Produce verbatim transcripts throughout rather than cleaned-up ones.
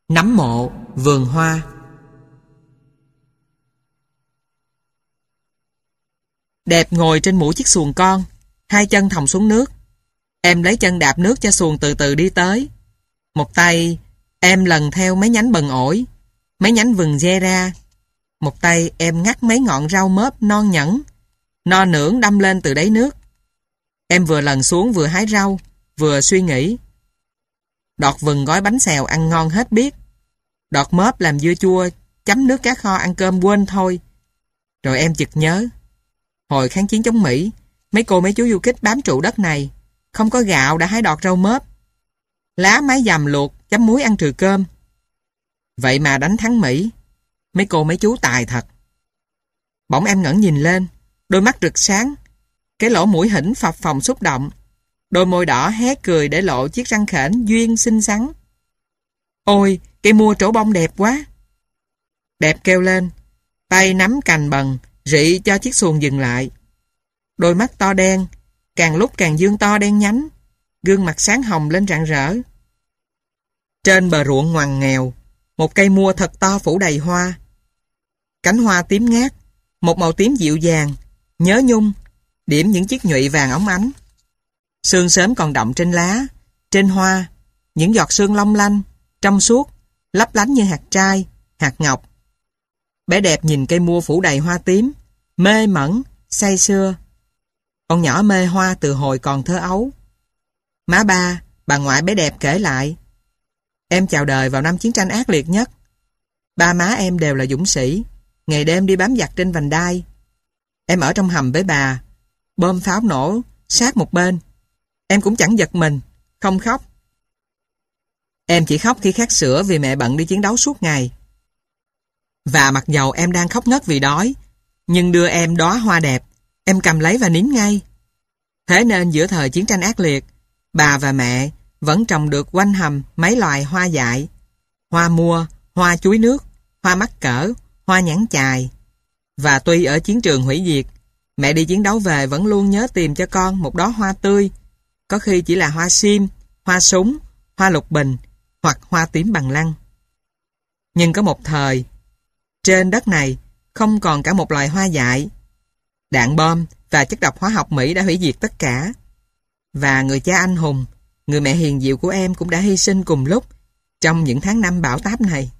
Nấm mộ, vườn hoa. Đẹp ngồi trên mũi chiếc xuồng con, hai chân thòng xuống nước. Em lấy chân đạp nước cho xuồng từ từ đi tới. Một tay em lần theo mấy nhánh bần ổi, mấy nhánh vừng dê ra. Một tay em ngắt mấy ngọn rau mớp non nhẵn, no nưỡng đâm lên từ đáy nước. Em vừa lần xuống vừa hái rau, vừa suy nghĩ. Đọt vừng gói bánh xèo ăn ngon hết biết. Đọt mớp làm dưa chua, chấm nước cá kho ăn cơm quên thôi. Rồi em chợt nhớ. Hồi kháng chiến chống Mỹ, mấy cô mấy chú du kích bám trụ đất này, không có gạo đã hái đọt rau mớp. Lá mái dầm luộc, chấm muối ăn trừ cơm. Vậy mà đánh thắng Mỹ. Mấy cô mấy chú tài thật. Bỗng em ngẩng nhìn lên, đôi mắt rực sáng, cái lỗ mũi hỉnh phập phồng xúc động, đôi môi đỏ hé cười để lộ chiếc răng khểnh duyên xinh xắn. Ôi, cây mua trổ bông đẹp quá. Đẹp kêu lên, tay nắm cành bần, rị cho chiếc xuồng dừng lại. Đôi mắt to đen, càng lúc càng dương to đen nhánh, gương mặt sáng hồng lên rạng rỡ. Trên bờ ruộng ngoằn nghèo, một cây mua thật to phủ đầy hoa. Cánh hoa tím ngát, một màu tím dịu dàng, nhớ nhung, điểm những chiếc nhụy vàng óng ánh. Sương sớm còn đọng trên lá, trên hoa, những giọt sương long lanh, trong suốt, lấp lánh như hạt trai, hạt ngọc. Bé Đẹp nhìn cây mua phủ đầy hoa tím, mê mẩn, say sưa. Con nhỏ mê hoa từ hồi còn thơ ấu. Má ba, bà ngoại bé Đẹp kể lại. Em chào đời vào năm chiến tranh ác liệt nhất. Ba má em đều là dũng sĩ, ngày đêm đi bám giặc trên vành đai. Em ở trong hầm với bà, bom pháo nổ sát một bên. Em cũng chẳng giật mình, không khóc. Em chỉ khóc khi khát sữa vì mẹ bận đi chiến đấu suốt ngày. Và mặc dầu em đang khóc ngất vì đói, nhưng đưa em đóa hoa đẹp, em cầm lấy và nín ngay. Thế nên giữa thời chiến tranh ác liệt, bà và mẹ vẫn trồng được quanh hầm mấy loài hoa dại: hoa mua, hoa chuối nước, hoa mắc cỡ, hoa nhãn chài. Và tuy ở chiến trường hủy diệt, mẹ đi chiến đấu về vẫn luôn nhớ tìm cho con một đóa hoa tươi, có khi chỉ là hoa sim, hoa súng, hoa lục bình hoặc hoa tím bằng lăng. Nhưng có một thời, trên đất này không còn cả một loài hoa dại. Đạn bom và chất độc hóa học Mỹ đã hủy diệt tất cả. Và người cha anh hùng, người mẹ hiền diệu của em cũng đã hy sinh cùng lúc trong những tháng năm bão táp này.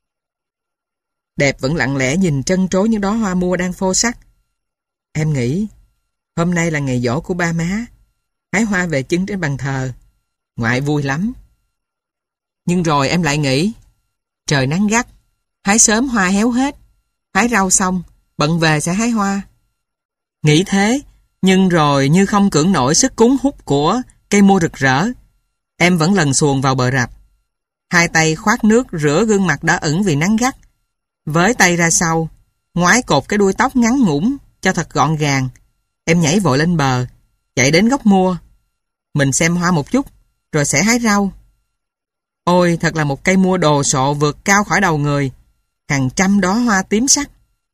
Đẹp vẫn lặng lẽ nhìn trân trối những đóa hoa mua đang phô sắc. Em nghĩ, hôm nay là ngày giỗ của ba má, hái hoa về trưng trên bàn thờ, ngoại vui lắm. Nhưng rồi em lại nghĩ, trời nắng gắt, hái sớm hoa héo hết, hái rau xong, bận về sẽ hái hoa. Nghĩ thế, nhưng rồi như không cưỡng nổi sức cuốn hút của cây mua rực rỡ, em vẫn lần xuồng vào bờ rạp. Hai tay khoát nước rửa gương mặt đỏ ửng vì nắng gắt, với tay ra sau, ngoái cột cái đuôi tóc ngắn ngủn cho thật gọn gàng. Em nhảy vội lên bờ, chạy đến gốc mua. Mình xem hoa một chút, rồi sẽ hái rau. Ôi, thật là một cây mua đồ sộ vượt cao khỏi đầu người, hàng trăm đóa hoa tím sắc.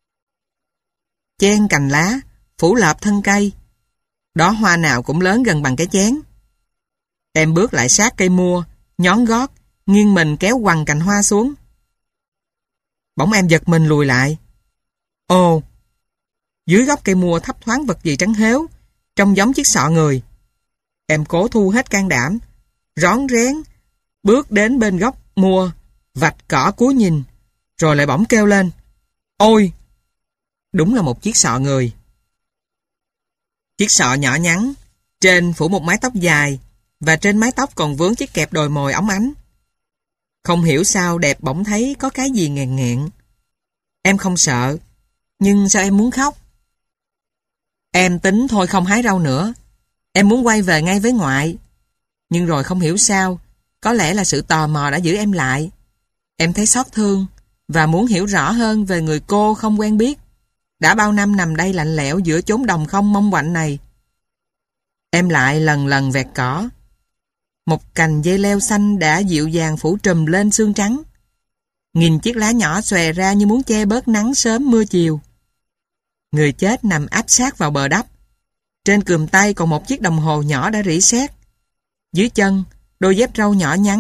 Chen cành lá, phủ lợp thân cây. Đóa hoa nào cũng lớn gần bằng cái chén. Em bước lại sát cây mua, nhón gót, nghiêng mình kéo quằn cành hoa xuống. Bỗng em giật mình lùi lại. Ồ! Dưới gốc cây mua thấp thoáng vật gì trắng héo, trông giống chiếc sọ người. Em cố thu hết can đảm, rón rén, bước đến bên gốc mua, vạch cỏ cúi nhìn, rồi lại bỗng kêu lên. Ôi! Đúng là một chiếc sọ người. Chiếc sọ nhỏ nhắn, trên phủ một mái tóc dài, và trên mái tóc còn vướng chiếc kẹp đồi mồi óng ánh. Không hiểu sao Đẹp bỗng thấy có cái gì nghẹn nghẹn. Em không sợ, nhưng sao em muốn khóc? Em tính thôi không hái rau nữa. Em muốn quay về ngay với ngoại. Nhưng rồi không hiểu sao, có lẽ là sự tò mò đã giữ em lại. Em thấy xót thương và muốn hiểu rõ hơn về người cô không quen biết, đã bao năm nằm đây lạnh lẽo giữa chốn đồng không mong quạnh này. Em lại lần lần vẹt cỏ. Một cành dây leo xanh đã dịu dàng phủ trùm lên xương trắng. Nghìn chiếc lá nhỏ xòe ra như muốn che bớt nắng sớm mưa chiều. Người chết nằm áp sát vào bờ đắp. Trên cườm tay còn một chiếc đồng hồ nhỏ đã rỉ sét. Dưới chân, đôi dép râu nhỏ nhắn,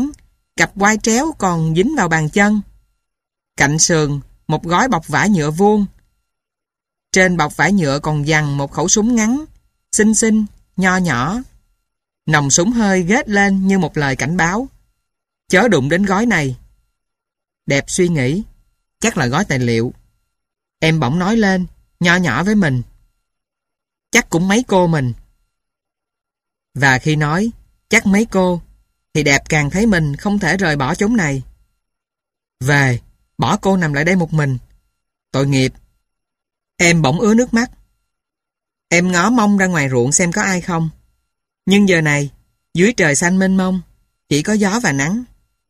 cặp quai tréo còn dính vào bàn chân. Cạnh sườn, một gói bọc vải nhựa vuông. Trên bọc vải nhựa còn dằn một khẩu súng ngắn, xinh xinh, nho nhỏ. Nòng súng hơi ghét lên như một lời cảnh báo. Chớ đụng đến gói này. Đẹp suy nghĩ, chắc là gói tài liệu. Em bỗng nói lên, nho nhỏ với mình. Chắc cũng mấy cô mình. Và khi nói, chắc mấy cô, thì Đẹp càng thấy mình không thể rời bỏ chốn này. Về, bỏ cô nằm lại đây một mình. Tội nghiệp. Em bỗng ứa nước mắt. Em ngó mông ra ngoài ruộng xem có ai không. Nhưng giờ này, dưới trời xanh mênh mông, chỉ có gió và nắng.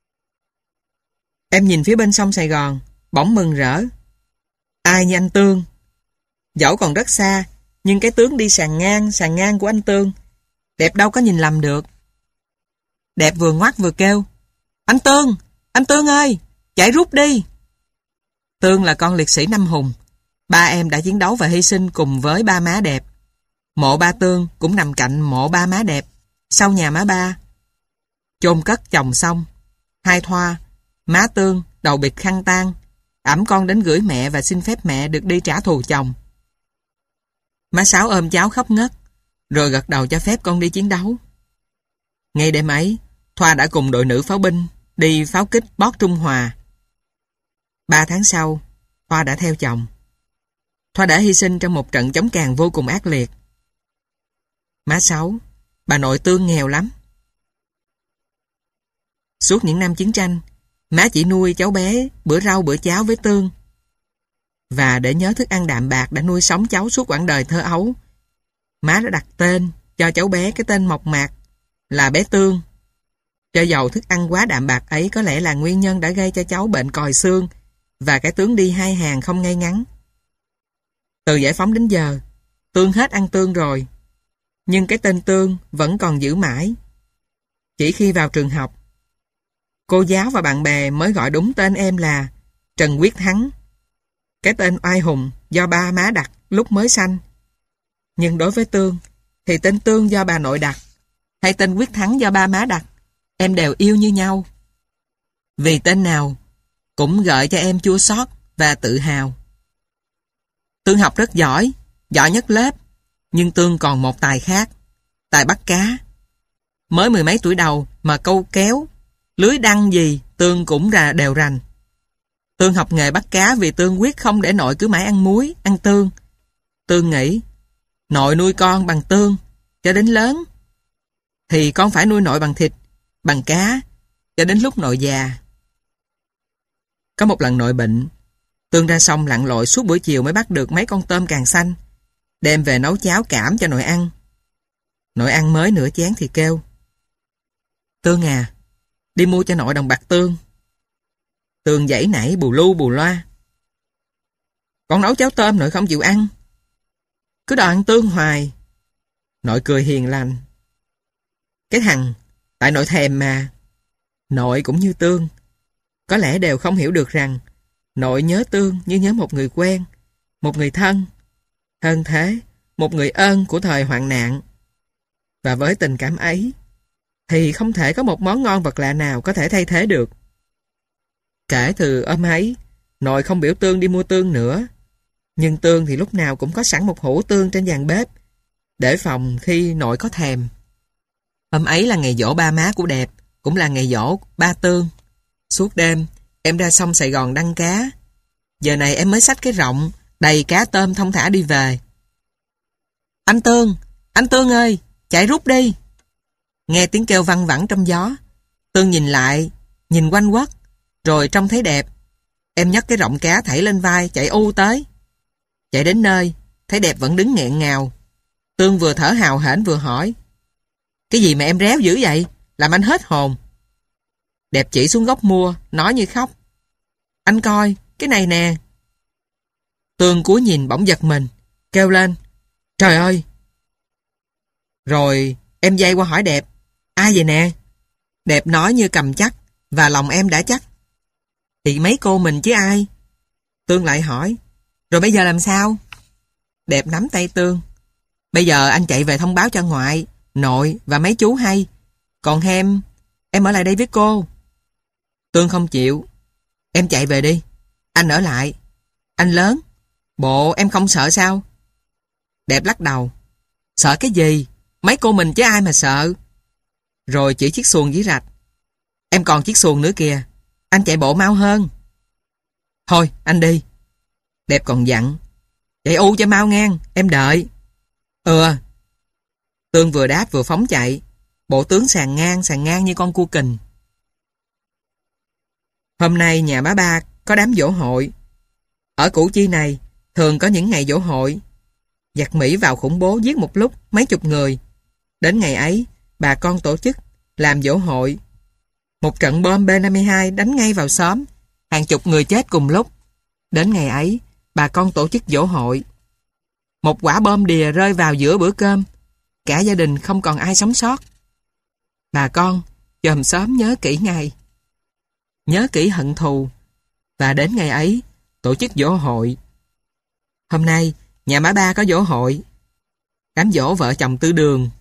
Em nhìn phía bên sông Sài Gòn, bỗng mừng rỡ. Ai như anh Tương. Dẫu còn rất xa, nhưng cái tướng đi sàn ngang, sàn ngang của anh Tương, Đẹp đâu có nhìn lầm được. Đẹp vừa ngoắt vừa kêu. Anh Tương, anh Tương ơi, chạy rút đi. Tương là con liệt sĩ Năm Hùng. Ba em đã chiến đấu và hy sinh cùng với ba má Đẹp. Mộ ba Tương cũng nằm cạnh mộ ba má Đẹp, sau nhà má ba. Chôn cất chồng xong, hai thoa, má Tương đầu bịt khăn tang, ẵm con đến gửi mẹ và xin phép mẹ được đi trả thù chồng. Má Sáu ôm cháu khóc ngất, rồi gật đầu cho phép con đi chiến đấu. Ngay đêm ấy, Thoa đã cùng đội nữ pháo binh đi pháo kích Bót Trung Hòa. Ba tháng sau, Thoa đã theo chồng. Thoa đã hy sinh trong một trận chống càn vô cùng ác liệt. Má Sáu, bà nội Tương nghèo lắm. Suốt những năm chiến tranh, má chỉ nuôi cháu bé bữa rau bữa cháo với Tương. Và để nhớ thức ăn đạm bạc đã nuôi sống cháu suốt quãng đời thơ ấu, má đã đặt tên cho cháu bé cái tên mộc mạc là bé Tương. Cho dầu thức ăn quá đạm bạc ấy có lẽ là nguyên nhân đã gây cho cháu bệnh còi xương và cái tướng đi hai hàng không ngay ngắn. Từ giải phóng đến giờ, Tương hết ăn tương rồi, nhưng cái tên Tương vẫn còn giữ mãi. Chỉ khi vào trường học, cô giáo và bạn bè mới gọi đúng tên em là Trần Quyết Thắng. Cái tên oai hùng do ba má đặt lúc mới sanh. Nhưng đối với Tương, thì tên Tương do bà nội đặt, hay tên Quyết Thắng do ba má đặt, em đều yêu như nhau. Vì tên nào cũng gợi cho em chua xót và tự hào. Tương học rất giỏi, giỏi nhất lớp, nhưng Tương còn một tài khác, tài bắt cá. Mới mười mấy tuổi đầu mà câu kéo, lưới đăng gì Tương cũng ra đều rành. Tương học nghề bắt cá vì Tương quyết không để nội cứ mãi ăn muối, ăn tương. Tương nghĩ, nội nuôi con bằng tương, cho đến lớn, thì con phải nuôi nội bằng thịt, bằng cá, cho đến lúc nội già. Có một lần nội bệnh, Tương ra sông lặn lội suốt buổi chiều mới bắt được mấy con tôm càng xanh, đem về nấu cháo cảm cho nội ăn. Nội ăn mới nửa chén thì kêu, Tương à, đi mua cho nội đồng bạc tương. Tương giãy nảy bù lu bù loa. Con nấu cháo tôm nội không chịu ăn, cứ đòi ăn tương hoài. Nội cười hiền lành. Cái thằng, tại nội thèm mà. Nội cũng như Tương, có lẽ đều không hiểu được rằng nội nhớ Tương như nhớ một người quen, một người thân. Hơn thế, một người ơn của thời hoạn nạn. Và với tình cảm ấy, thì không thể có một món ngon vật lạ nào có thể thay thế được. Kể từ hôm ấy, nội không biểu Tương đi mua tương nữa. Nhưng tương thì lúc nào cũng có sẵn một hũ tương trên bàn bếp, để phòng khi nội có thèm. Hôm ấy là ngày giỗ ba má của Đẹp, cũng là ngày giỗ ba Tương. Suốt đêm, em ra sông Sài Gòn đăng cá. Giờ này em mới xách cái rộng, đầy cá tôm thong thả đi về. Anh Tương, anh Tương ơi, chạy rút đi. Nghe tiếng kêu văng vẳng trong gió. Tương nhìn lại, nhìn quanh quất, rồi trông thấy Đẹp. Em nhấc cái rộng cá thảy lên vai, chạy u tới. Chạy đến nơi, thấy Đẹp vẫn đứng nghẹn ngào. Tương vừa thở hào hển vừa hỏi, cái gì mà em réo dữ vậy, làm anh hết hồn. Đẹp chỉ xuống gốc mua, nói như khóc, anh coi, cái này nè. Tương cúi nhìn bỗng giật mình, kêu lên, trời ơi. Rồi em dây qua hỏi Đẹp, ai vậy nè? Đẹp nói như cầm chắc, và lòng em đã chắc, thì mấy cô mình chứ ai. Tương lại hỏi, rồi bây giờ làm sao? Đẹp nắm tay Tương, bây giờ anh chạy về thông báo cho ngoại, nội và mấy chú hay. Còn em, em ở lại đây với cô. Tương không chịu. Em chạy về đi. Anh ở lại. Anh lớn. Bộ em không sợ sao? Đẹp lắc đầu. Sợ cái gì? Mấy cô mình chứ ai mà sợ. Rồi chỉ chiếc xuồng dưới rạch. Em còn chiếc xuồng nữa kìa. Anh chạy bộ mau hơn. Thôi anh đi. Đẹp còn dặn. Chạy u cho mau ngang. Em đợi. Ừ. Tương vừa đáp vừa phóng chạy. Bộ tướng sàn ngang sàn ngang như con cua kình. Hôm nay nhà bá Ba có đám giỗ hội. Ở Củ Chi này thường có những ngày giỗ hội. Giặc Mỹ vào khủng bố giết một lúc mấy chục người. Đến ngày ấy, bà con tổ chức làm giỗ hội. Một trận bom B năm mươi hai đánh ngay vào xóm, hàng chục người chết cùng lúc. Đến ngày ấy, bà con tổ chức giỗ hội. Một quả bom đìa rơi vào giữa bữa cơm. Cả gia đình không còn ai sống sót. Bà con chòm xóm nhớ kỹ ngày, nhớ kỹ hận thù, và đến ngày ấy tổ chức giỗ hội. Hôm nay nhà má Ba có giỗ hội. Đám giỗ vợ chồng Tư Đường,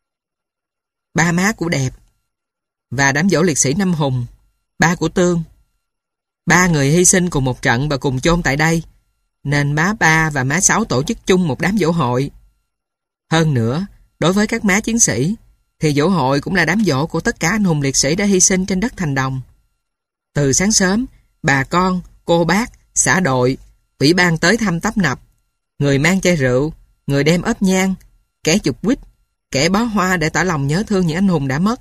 ba má của Đẹp, và đám giỗ liệt sĩ Năm Hùng, ba của Tương. Ba người hy sinh cùng một trận và cùng chôn tại đây, nên má Ba và má Sáu tổ chức chung một đám giỗ hội. Hơn nữa, đối với các má chiến sĩ, thì giỗ hội cũng là đám giỗ của tất cả anh hùng liệt sĩ đã hy sinh trên đất Thành Đồng. Từ sáng sớm, bà con, cô bác, xã đội, ủy ban tới thăm tấp nập. Người mang chai rượu, người đem ớp nhang, kẻ chụp quýt, kẻ bó hoa để tỏ lòng nhớ thương những anh hùng đã mất.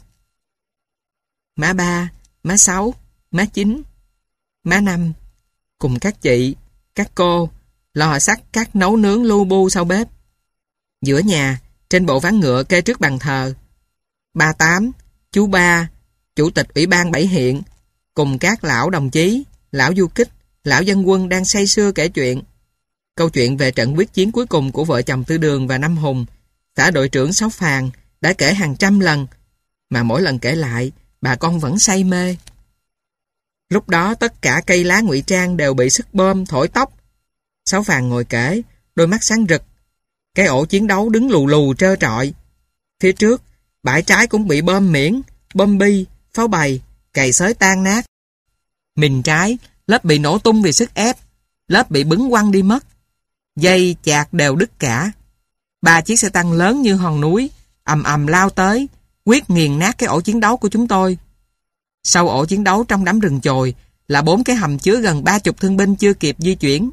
Má Ba, má Sáu, má Chín, má Năm, cùng các chị, các cô, lò sắt các nấu nướng lu bu sau bếp. Giữa nhà, trên bộ ván ngựa kê trước bàn thờ, bà Tám, chú Ba, chủ tịch ủy ban Bảy Hiện, cùng các lão đồng chí, lão du kích, lão dân quân đang say sưa kể chuyện. Câu chuyện về trận quyết chiến cuối cùng của vợ chồng Tư Đường và Năm Hùng, xã đội trưởng Sáu Phàn đã kể hàng trăm lần, mà mỗi lần kể lại, bà con vẫn say mê. Lúc đó tất cả cây lá ngụy trang đều bị sức bom thổi tóc. Sáu Phàn ngồi kể, đôi mắt sáng rực. Cái ổ chiến đấu đứng lù lù trơ trọi. Phía trước, bãi trái cũng bị bom miễn, bom bi, pháo bày, cày xới tan nát. Mìn trái, lớp bị nổ tung vì sức ép, lớp bị bứng quăng đi mất. Dây chạc đều đứt cả. Ba chiếc xe tăng lớn như hòn núi, ầm ầm lao tới, quyết nghiền nát cái ổ chiến đấu của chúng tôi. Sau ổ chiến đấu trong đám rừng chồi là bốn cái hầm chứa gần ba chục thương binh chưa kịp di chuyển.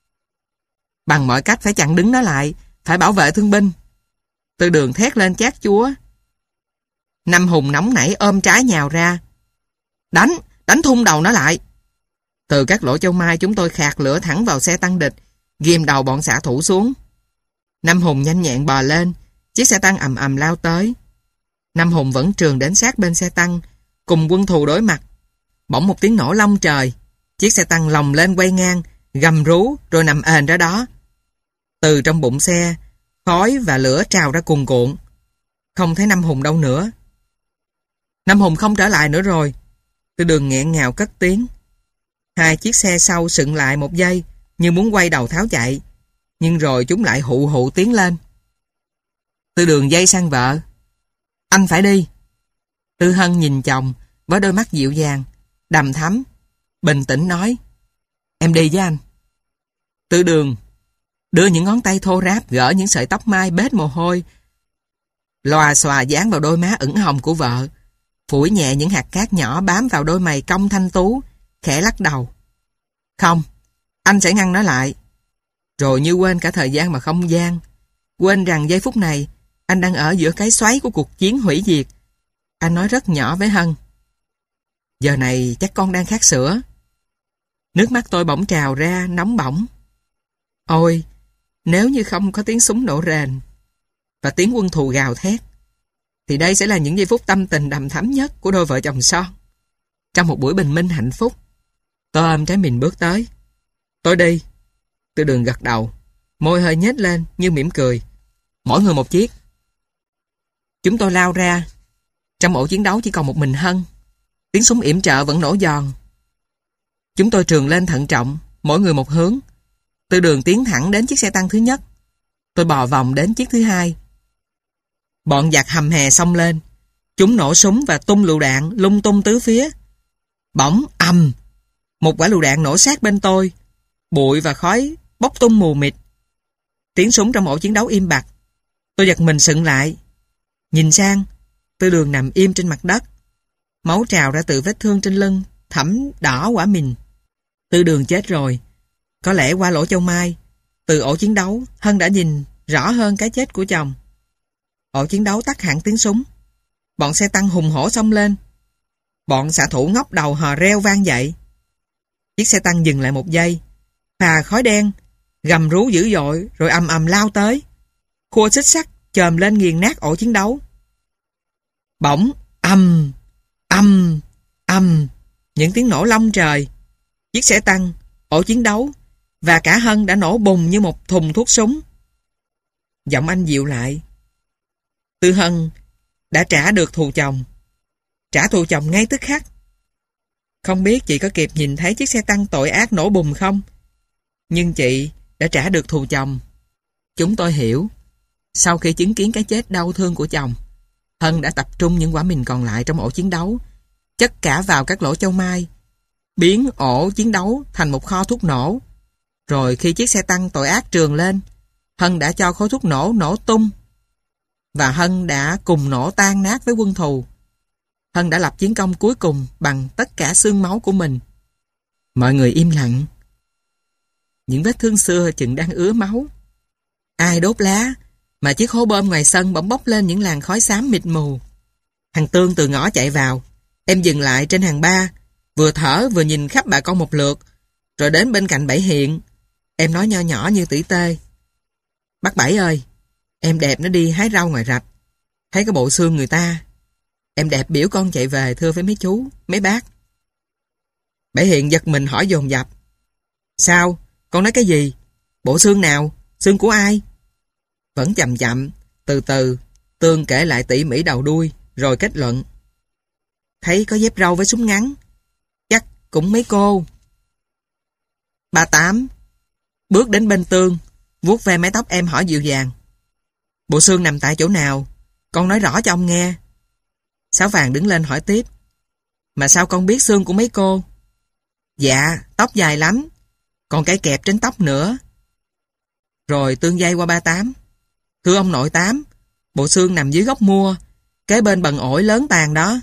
Bằng mọi cách phải chặn đứng nó lại, phải bảo vệ thương binh. Tư Đường thét lên chát chúa. Năm Hùng nóng nảy ôm trái nhào ra. Đánh, đánh thun đầu nó lại. Từ các lỗ châu mai chúng tôi khạc lửa thẳng vào xe tăng địch, ghim đầu bọn xạ thủ xuống. Năm Hùng nhanh nhẹn bò lên, chiếc xe tăng ầm ầm lao tới. Năm Hùng vẫn trường đến sát bên xe tăng, cùng quân thù đối mặt. Bỗng một tiếng nổ long trời, chiếc xe tăng lồng lên quay ngang, gầm rú rồi nằm ền ra đó. Từ trong bụng xe, khói và lửa trào ra cuồn cuộn. Không thấy Năm Hùng đâu nữa. Năm Hùng không trở lại nữa rồi. Tư Đường nghẹn ngào cất tiếng. Hai chiếc xe sau sựng lại một giây, như muốn quay đầu tháo chạy, nhưng rồi chúng lại hụ hụ tiến lên. Tư Đường dây sang vợ. Anh phải đi. Tư Hân nhìn chồng với đôi mắt dịu dàng, đằm thắm, bình tĩnh nói. Em đi với anh. Tư Đường đưa những ngón tay thô ráp gỡ những sợi tóc mai bết mồ hôi, lòa xòa dán vào đôi má ửng hồng của vợ, phủi nhẹ những hạt cát nhỏ bám vào đôi mày cong thanh tú, khẽ lắc đầu. Không, anh sẽ ngăn nó lại. Rồi như quên cả thời gian mà không gian, quên rằng giây phút này anh đang ở giữa cái xoáy của cuộc chiến hủy diệt. Anh nói rất nhỏ với Hân. Giờ này chắc con đang khát sữa. Nước mắt tôi bỗng trào ra nóng bỏng. Ôi, nếu như không có tiếng súng nổ rền và tiếng quân thù gào thét, thì đây sẽ là những giây phút tâm tình đầm thắm nhất của đôi vợ chồng son. Trong một buổi bình minh hạnh phúc, tôi ôm trái mìn bước tới. Tôi đi. Tư Đường gật đầu, môi hơi nhếch lên như mỉm cười. Mỗi người một chiếc. Chúng tôi lao ra. Trong ổ chiến đấu chỉ còn một mình Hân. Tiếng súng yểm trợ vẫn nổ giòn. Chúng tôi trường lên thận trọng, mỗi người một hướng. Tư Đường tiến thẳng đến chiếc xe tăng thứ nhất. Tôi bò vòng đến chiếc thứ hai. Bọn giặc hầm hè xông lên. Chúng nổ súng và tung lựu đạn lung tung tứ phía. Bỗng ầm, một quả lựu đạn nổ sát bên tôi. Bụi và khói bốc tung mù mịt. Tiếng súng trong ổ chiến đấu im bặt. Tôi giật mình sững lại. Nhìn sang, Tư Đường nằm im trên mặt đất. Máu trào ra từ vết thương trên lưng, thẫm đỏ quả mìn. Tư Đường chết rồi. Có lẽ qua lỗ châu mai, từ ổ chiến đấu, Hân đã nhìn rõ hơn cái chết của chồng. Ổ chiến đấu tắt hẳn tiếng súng. Bọn xe tăng hùng hổ xông lên. Bọn xạ thủ ngóc đầu hò reo vang dậy. Chiếc xe tăng dừng lại một giây. Phà khói đen gầm rú dữ dội rồi ầm ầm lao tới. Khua xích sắt chồm lên nghiền nát ổ chiến đấu. Bỗng ầm ầm ầm, những tiếng nổ long trời. Chiếc xe tăng, ổ chiến đấu và cả Hân đã nổ bùng như một thùng thuốc súng. Giọng anh dịu lại. Tư Hân đã trả được thù chồng. Trả thù chồng ngay tức khắc. Không biết chị có kịp nhìn thấy chiếc xe tăng tội ác nổ bùng không? Nhưng chị đã trả được thù chồng. Chúng tôi hiểu. Sau khi chứng kiến cái chết đau thương của chồng, Hân đã tập trung những quả mìn còn lại trong ổ chiến đấu, chất cả vào các lỗ châu mai, biến ổ chiến đấu thành một kho thuốc nổ. Rồi khi chiếc xe tăng tội ác trườn lên, Hân đã cho khối thuốc nổ nổ tung. Và Hân đã cùng nổ tan nát với quân thù. Hân đã lập chiến công cuối cùng bằng tất cả xương máu của mình. Mọi người im lặng. Những vết thương xưa chừng đang ứa máu. Ai đốt lá, mà chiếc hố bom ngoài sân bỗng bốc lên những làn khói xám mịt mù. Thằng Tương từ ngõ chạy vào. Em dừng lại trên hàng ba, vừa thở vừa nhìn khắp bà con một lượt, rồi đến bên cạnh Bảy Hiện. Em nói nho nhỏ như tỉ tê. Bác Bảy ơi, em đẹp nó đi hái rau ngoài rạch. Thấy cái bộ xương người ta. Em đẹp biểu con chạy về thưa với mấy chú, mấy bác. Bảy Hiện giật mình hỏi dồn dập. Sao? Con nói cái gì? Bộ xương nào? Xương của ai? Vẫn chậm chậm, từ từ, Tương kể lại tỉ mỉ đầu đuôi, rồi kết luận. Thấy có dép râu với súng ngắn. Chắc cũng mấy cô. Bà Tám bước đến bên Tương, vuốt ve mái tóc em hỏi dịu dàng. Bộ xương nằm tại chỗ nào? Con nói rõ cho ông nghe. Sáu Vàng đứng lên hỏi tiếp. Mà sao con biết xương của mấy cô? Dạ, tóc dài lắm. Còn cái kẹp trên tóc nữa. Rồi Tương dây qua ba Tám. Thưa ông nội Tám, bộ xương nằm dưới gốc mua, kế bên bần ổi lớn tàn đó.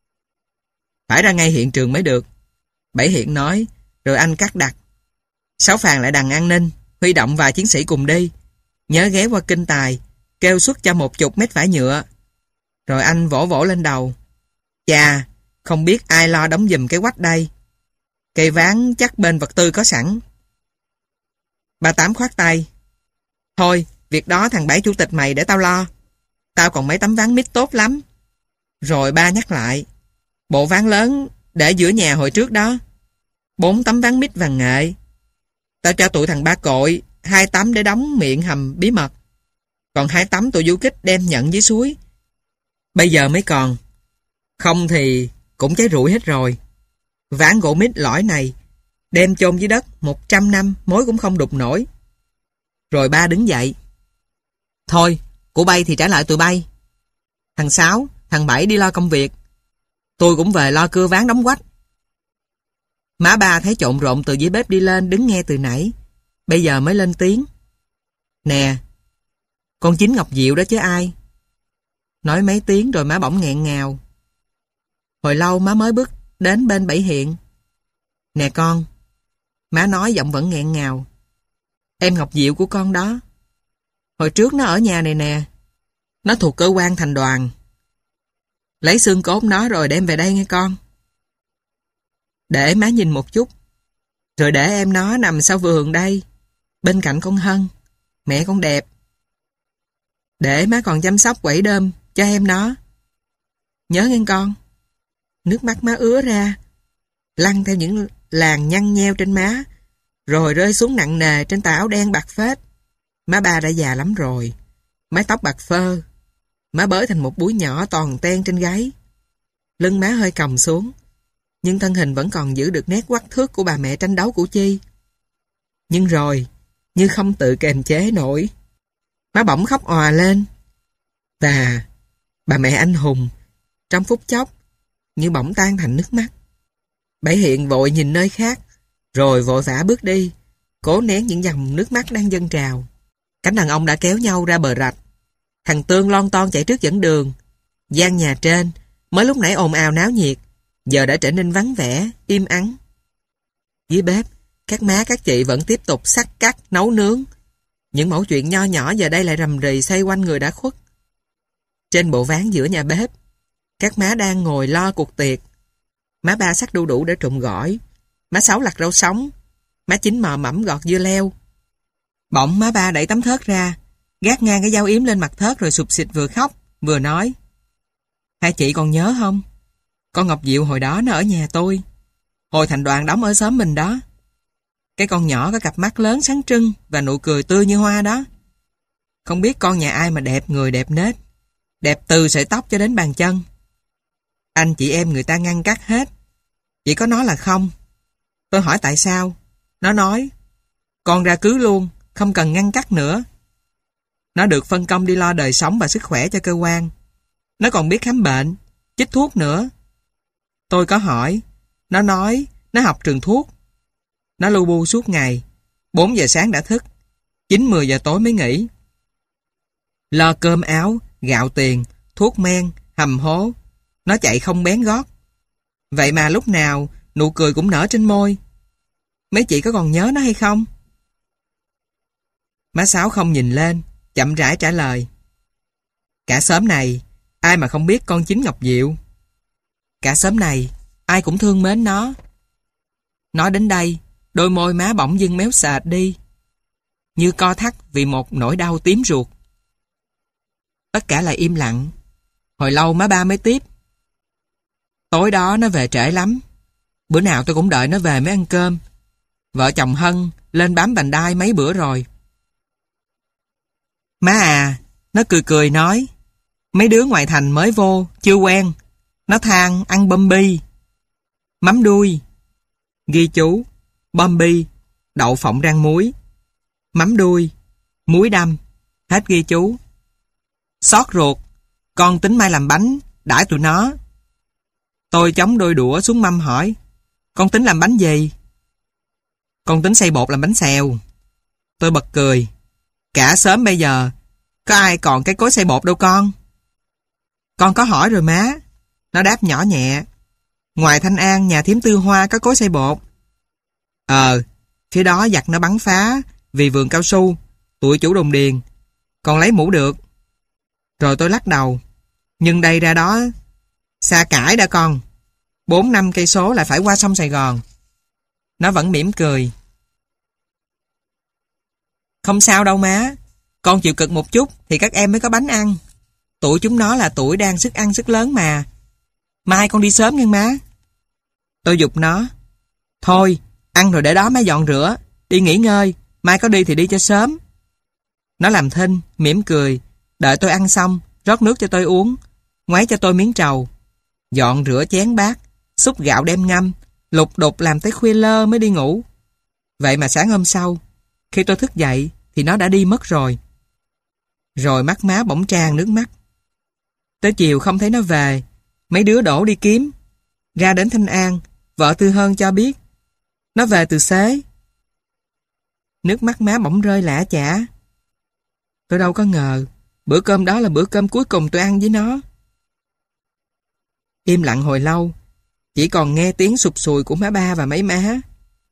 Phải ra ngay hiện trường mới được. Bảy Hiện nói, rồi anh cắt đặt. Sáu Phàn lại đằng an ninh, huy động vài chiến sĩ cùng đi. Nhớ ghé qua Kinh Tài, kêu xuất cho một chục mét vải nhựa. Rồi anh vỗ vỗ lên đầu. Chà, không biết ai lo đóng giùm cái quách đây. Cây ván chắc bên vật tư có sẵn. Ba Tám khoát tay. Thôi, việc đó thằng Bảy chủ tịch mày để tao lo. Tao còn mấy tấm ván mít tốt lắm. Rồi ba nhắc lại. Bộ ván lớn để giữa nhà hồi trước đó. Bốn tấm ván mít vàng nghệ. Tao cho tụi thằng Ba Cội hai tấm để đóng miệng hầm bí mật. Còn hai tấm tụi du kích đem nhận dưới suối. Bây giờ mới còn. Không thì cũng cháy rụi hết rồi. Ván gỗ mít lõi này đem chôn dưới đất một trăm năm mối cũng không đục nổi. Rồi ba đứng dậy. Thôi, của bay thì trả lại tụi bay. Thằng Sáu, thằng Bảy đi lo công việc. Tôi cũng về lo cưa ván đóng quách. Má ba thấy trộn rộn từ dưới bếp đi lên, đứng nghe từ nãy. Bây giờ mới lên tiếng. Nè, con Chính Ngọc Diệu đó chứ ai. Nói mấy tiếng rồi má bỗng nghẹn ngào. Hồi lâu má mới bước đến bên Bảy Hiện. Nè con. Má nói giọng vẫn nghẹn ngào. Em Ngọc Diệu của con đó. Hồi trước nó ở nhà này nè. Nó thuộc cơ quan thành đoàn. Lấy xương cốt nó rồi đem về đây nghe con. Để má nhìn một chút. Rồi để em nó nằm sau vườn đây. Bên cạnh con Hân. Mẹ con đẹp. Để má còn chăm sóc quẩy đơm cho em nó. Nhớ nghe con. Nước mắt má ứa ra, lăn theo những làn nhăn nheo trên má, rồi rơi xuống nặng nề trên tà áo đen bạc phết. Má ba đã già lắm rồi. Mái tóc bạc phơ. Má bới thành một búi nhỏ toàn ten trên gáy. Lưng má hơi còng xuống, nhưng thân hình vẫn còn giữ được nét quắc thước của bà mẹ tranh đấu Củ Chi. Nhưng rồi, như không tự kềm chế nổi, má bỗng khóc òa lên. Và bà mẹ anh hùng trong phút chốc như bỗng tan thành nước mắt. Bảy Hiện vội nhìn nơi khác, rồi vội vã bước đi, cố nén những dòng nước mắt đang dâng trào. Cánh đàn ông đã kéo nhau ra bờ rạch. Thằng Tương lon ton chạy trước dẫn đường. Gian nhà trên, mới lúc nãy ồn ào náo nhiệt, giờ đã trở nên vắng vẻ, im ắng. Dưới bếp, các má các chị vẫn tiếp tục xắt cắt, nấu nướng. Những mẩu chuyện nho nhỏ giờ đây lại rầm rì xoay quanh người đã khuất. Trên bộ ván giữa nhà bếp, các má đang ngồi lo cuộc tiệc. Má Ba xắt đu đủ để trụng gỏi, má Sáu lặt rau sống, má Chín mò mẫm gọt dưa leo. Bỗng má Ba đẩy tấm thớt ra, gác ngang cái dao yếm lên mặt thớt rồi sụp xịt vừa khóc, vừa nói: "Hai chị còn nhớ không? Con Ngọc Diệu hồi đó nó ở nhà tôi. Hồi thành đoàn đóng ở xóm mình đó. Cái con nhỏ có cặp mắt lớn sáng trưng và nụ cười tươi như hoa đó. Không biết con nhà ai mà đẹp người đẹp nết, đẹp từ sợi tóc cho đến bàn chân. Anh chị em người ta ngăn cắt hết, chỉ có nó là không. Tôi hỏi tại sao, nó nói: con ra cứ luôn, không cần ngăn cắt nữa. Nó được phân công đi lo đời sống và sức khỏe cho cơ quan. Nó còn biết khám bệnh, chích thuốc nữa. Tôi có hỏi, nó nói nó học trường thuốc. Nó lu bu suốt ngày, bốn giờ sáng đã thức, chín mười giờ tối mới nghỉ. Lo cơm áo, gạo tiền, thuốc men, hầm hố, nó chạy không bén gót. Vậy mà lúc nào nụ cười cũng nở trên môi. Mấy chị có còn nhớ nó hay không?" Má Sáu không nhìn lên, chậm rãi trả lời: "Cả xóm này, ai mà không biết con Chín Ngọc Diệu. Cả xóm này, ai cũng thương mến nó." Nói đến đây, đôi môi má bỗng dưng méo sệt đi, như co thắt vì một nỗi đau tím ruột. Tất cả lại im lặng. Hồi lâu má Ba mới tiếp: "Tối đó nó về trễ lắm. Bữa nào tôi cũng đợi nó về mới ăn cơm. Vợ chồng Hân lên bám vành đai mấy bữa rồi. Má à," nó cười cười nói, "mấy đứa ngoài thành mới vô, chưa quen. Nó than ăn bom bi, mắm đuôi." Ghi chú: bom bi, đậu phộng rang muối, mắm đuôi, muối đâm. Hết ghi chú. Xót ruột, con tính mai làm bánh đãi tụi nó. Tôi chống đôi đũa xuống mâm hỏi: "Con tính làm bánh gì?" "Con tính xay bột làm bánh xèo." Tôi bật cười: "Cả xóm bây giờ có ai còn cái cối xay bột đâu con." "Con có hỏi rồi má." Nó đáp nhỏ nhẹ: "Ngoài Thanh An nhà thím Tư Hoa có cối xay bột." Ờ, phía đó giặc nó bắn phá vì vườn cao su, tụi chủ đồng điền, còn lấy mũ được. Rồi tôi lắc đầu: "Nhưng đây ra đó xa cãi đã con. Bốn năm cây số lại phải qua sông Sài Gòn." Nó vẫn mỉm cười: "Không sao đâu má. Con chịu cực một chút thì các em mới có bánh ăn. Tuổi chúng nó là tuổi đang sức ăn sức lớn mà. Mai con đi sớm nha má." Tôi giục nó: "Thôi, ăn rồi để đó má dọn rửa, đi nghỉ ngơi, mai có đi thì đi cho sớm." Nó làm thinh, mỉm cười, đợi tôi ăn xong, rót nước cho tôi uống, ngoáy cho tôi miếng trầu, dọn rửa chén bát, xúc gạo đem ngâm, lục đục làm tới khuya lơ mới đi ngủ. Vậy mà sáng hôm sau, khi tôi thức dậy thì nó đã đi mất rồi. Rồi mắt má bỗng tràn nước mắt. Tới chiều không thấy nó về, mấy đứa đổ đi kiếm. Ra đến Thanh An, vợ Tư Hơn cho biết nó về từ xế. Nước mắt má bỗng rơi lã chã. Tôi đâu có ngờ bữa cơm đó là bữa cơm cuối cùng tôi ăn với nó. Im lặng hồi lâu, chỉ còn nghe tiếng sụt sùi của má Ba và mấy má.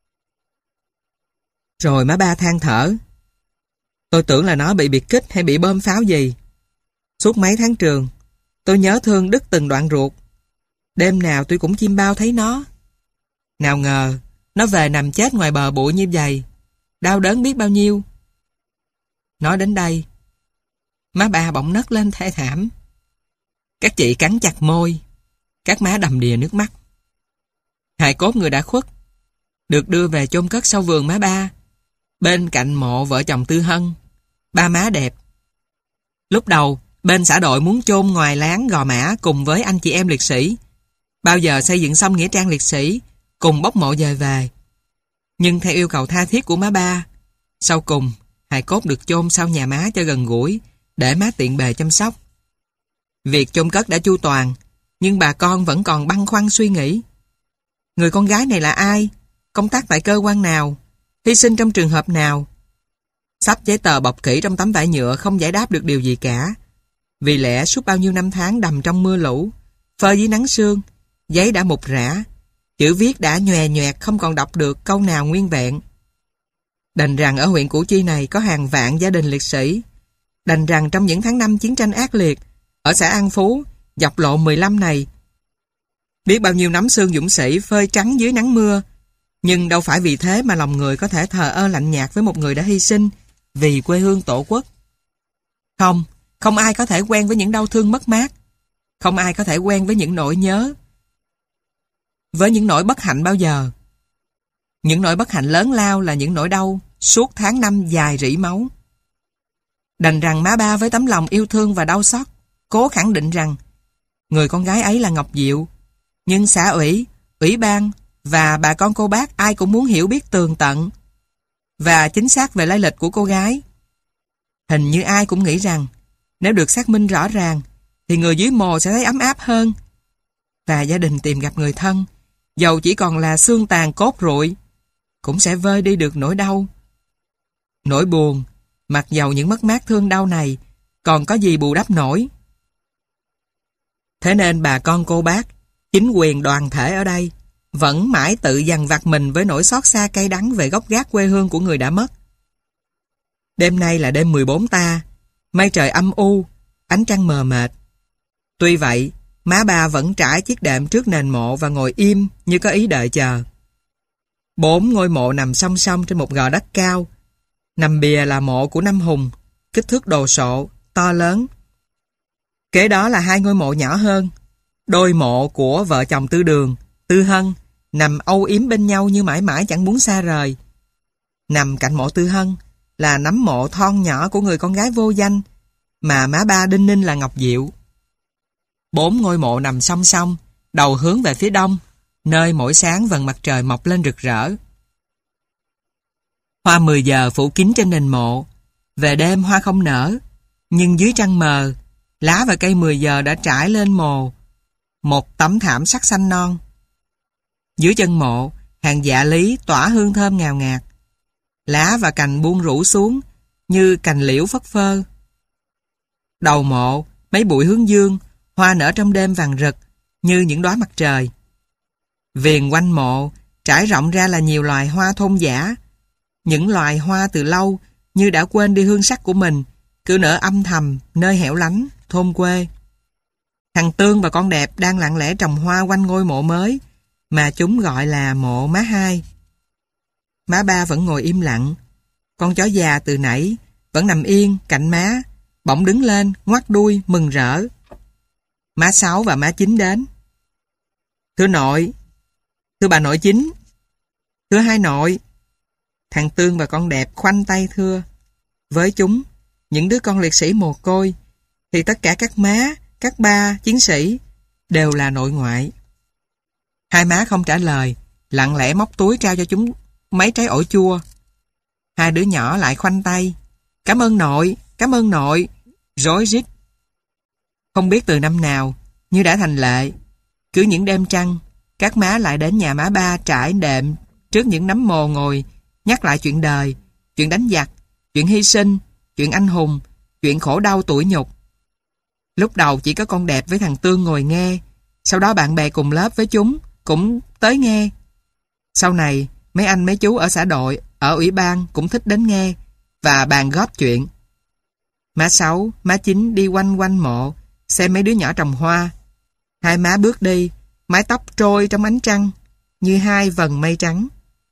Rồi má Ba than thở: "Tôi tưởng là nó bị biệt kích hay bị bom pháo gì. Suốt mấy tháng trường, tôi nhớ thương đứt từng đoạn ruột. Đêm nào tôi cũng chim bao thấy nó. Nào ngờ nó về nằm chết ngoài bờ bụi như vậy, đau đớn biết bao nhiêu." Nói đến đây, má Ba bỗng nấc lên thê thảm. Các chị cắn chặt môi, các má đầm đìa nước mắt. Hài cốt người đã khuất được đưa về chôn cất sau vườn má Ba, bên cạnh mộ vợ chồng Tư Hân, ba má đẹp. Lúc đầu, bên xã đội muốn chôn ngoài láng Gò Mã cùng với anh chị em liệt sĩ, bao giờ xây dựng xong nghĩa trang liệt sĩ, cùng bốc mộ dời về. Nhưng theo yêu cầu tha thiết của má Ba, sau cùng, hài cốt được chôn sau nhà má cho gần gũi, để má tiện bề chăm sóc. Việc chôn cất đã chu toàn, nhưng bà con vẫn còn băn khoăn suy nghĩ. Người con gái này là ai? Công tác tại cơ quan nào? Hy sinh trong trường hợp nào? Sắp giấy tờ bọc kỹ trong tấm vải nhựa không giải đáp được điều gì cả. Vì lẽ suốt bao nhiêu năm tháng đầm trong mưa lũ, phơi dưới nắng sương, giấy đã mục rã, chữ viết đã nhòe nhoẹt không còn đọc được câu nào nguyên vẹn. Đành rằng ở huyện Củ Chi này có hàng vạn gia đình liệt sĩ. Đành rằng trong những tháng năm chiến tranh ác liệt, ở xã An Phú, dọc lộ mười lăm này, biết bao nhiêu nắm xương dũng sĩ phơi trắng dưới nắng mưa. Nhưng đâu phải vì thế mà lòng người có thể thờ ơ lạnh nhạt với một người đã hy sinh vì quê hương tổ quốc. Không, không ai có thể quen với những đau thương mất mát. Không ai có thể quen với những nỗi nhớ, với những nỗi bất hạnh bao giờ. Những nỗi bất hạnh lớn lao là những nỗi đau suốt tháng năm dài rỉ máu. Đành rằng má Ba với tấm lòng yêu thương và đau xót cố khẳng định rằng người con gái ấy là Ngọc Diệu. Nhưng xã ủy, ủy ban và bà con cô bác ai cũng muốn hiểu biết tường tận và chính xác về lai lịch của cô gái. Hình như ai cũng nghĩ rằng nếu được xác minh rõ ràng thì người dưới mồ sẽ thấy ấm áp hơn, và gia đình tìm gặp người thân, dầu chỉ còn là xương tàn cốt rụi, cũng sẽ vơi đi được nỗi đau, nỗi buồn, mặc dầu những mất mát thương đau này còn có gì bù đắp nổi. Thế nên bà con cô bác, chính quyền đoàn thể ở đây vẫn mãi tự dằn vặt mình với nỗi xót xa cay đắng về gốc gác quê hương của người đã mất. Đêm nay là đêm mười bốn ta, mây trời âm u, ánh trăng mờ mệt. Tuy vậy, má Ba vẫn trải chiếc đệm trước nền mộ và ngồi im như có ý đợi chờ. Bốn ngôi mộ nằm song song trên một gò đất cao. Nằm bìa là mộ của năm Hùng, kích thước đồ sộ, to lớn. Kế đó là hai ngôi mộ nhỏ hơn, đôi mộ của vợ chồng Tư Đường, Tư Hân, nằm âu yếm bên nhau như mãi mãi chẳng muốn xa rời. Nằm cạnh mộ Tư Hân là nắm mộ thon nhỏ của người con gái vô danh mà má Ba đinh ninh là Ngọc Diệu. Bốn ngôi mộ nằm song song, đầu hướng về phía đông, nơi mỗi sáng vầng mặt trời mọc lên rực rỡ. Hoa mười giờ phủ kín trên nền mộ. Về đêm hoa không nở, nhưng dưới trăng mờ, lá và cây mười giờ đã trải lên mồ một tấm thảm sắc xanh non. Dưới chân mộ, hàng dạ lý tỏa hương thơm ngào ngạt. Lá và cành buông rủ xuống như cành liễu phất phơ. Đầu mộ, mấy bụi hướng dương, hoa nở trong đêm vàng rực như những đóa mặt trời. Viền quanh mộ trải rộng ra là nhiều loài hoa thôn dã. Những loài hoa từ lâu như đã quên đi hương sắc của mình, cứ nở âm thầm nơi hẻo lánh, thôn quê. Thằng Tương và con Đẹp đang lặng lẽ trồng hoa quanh ngôi mộ mới mà chúng gọi là mộ má Hai. Má Ba vẫn ngồi im lặng. Con chó già từ nãy vẫn nằm yên cạnh má, bỗng đứng lên ngoắt đuôi mừng rỡ. Má Sáu và má Chín đến. Thưa nội, thưa bà nội Chín, thưa hai nội. Thằng Tương và con Đẹp khoanh tay thưa. Với chúng, những đứa con liệt sĩ mồ côi, thì tất cả các má, các ba, chiến sĩ đều là nội ngoại. Hai má không trả lời, lặng lẽ móc túi trao cho chúng mấy trái ổi chua. Hai đứa nhỏ lại khoanh tay. Cảm ơn nội, cảm ơn nội, rối rít. Không biết từ năm nào, như đã thành lệ, cứ những đêm trăng, các má lại đến nhà má Ba trải đệm trước những nấm mồ ngồi, nhắc lại chuyện đời, chuyện đánh giặc, chuyện hy sinh, chuyện anh hùng, chuyện khổ đau tủi nhục. Lúc đầu chỉ có con Đẹp với thằng Tương ngồi nghe, sau đó bạn bè cùng lớp với chúng cũng tới nghe. Sau này, mấy anh mấy chú ở xã đội, ở ủy ban cũng thích đến nghe và bàn góp chuyện. Má Sáu, má Chín đi quanh quanh mộ, xem mấy đứa nhỏ trồng hoa. Hai má bước đi, mái tóc trôi trong ánh trăng, như hai vầng mây trắng.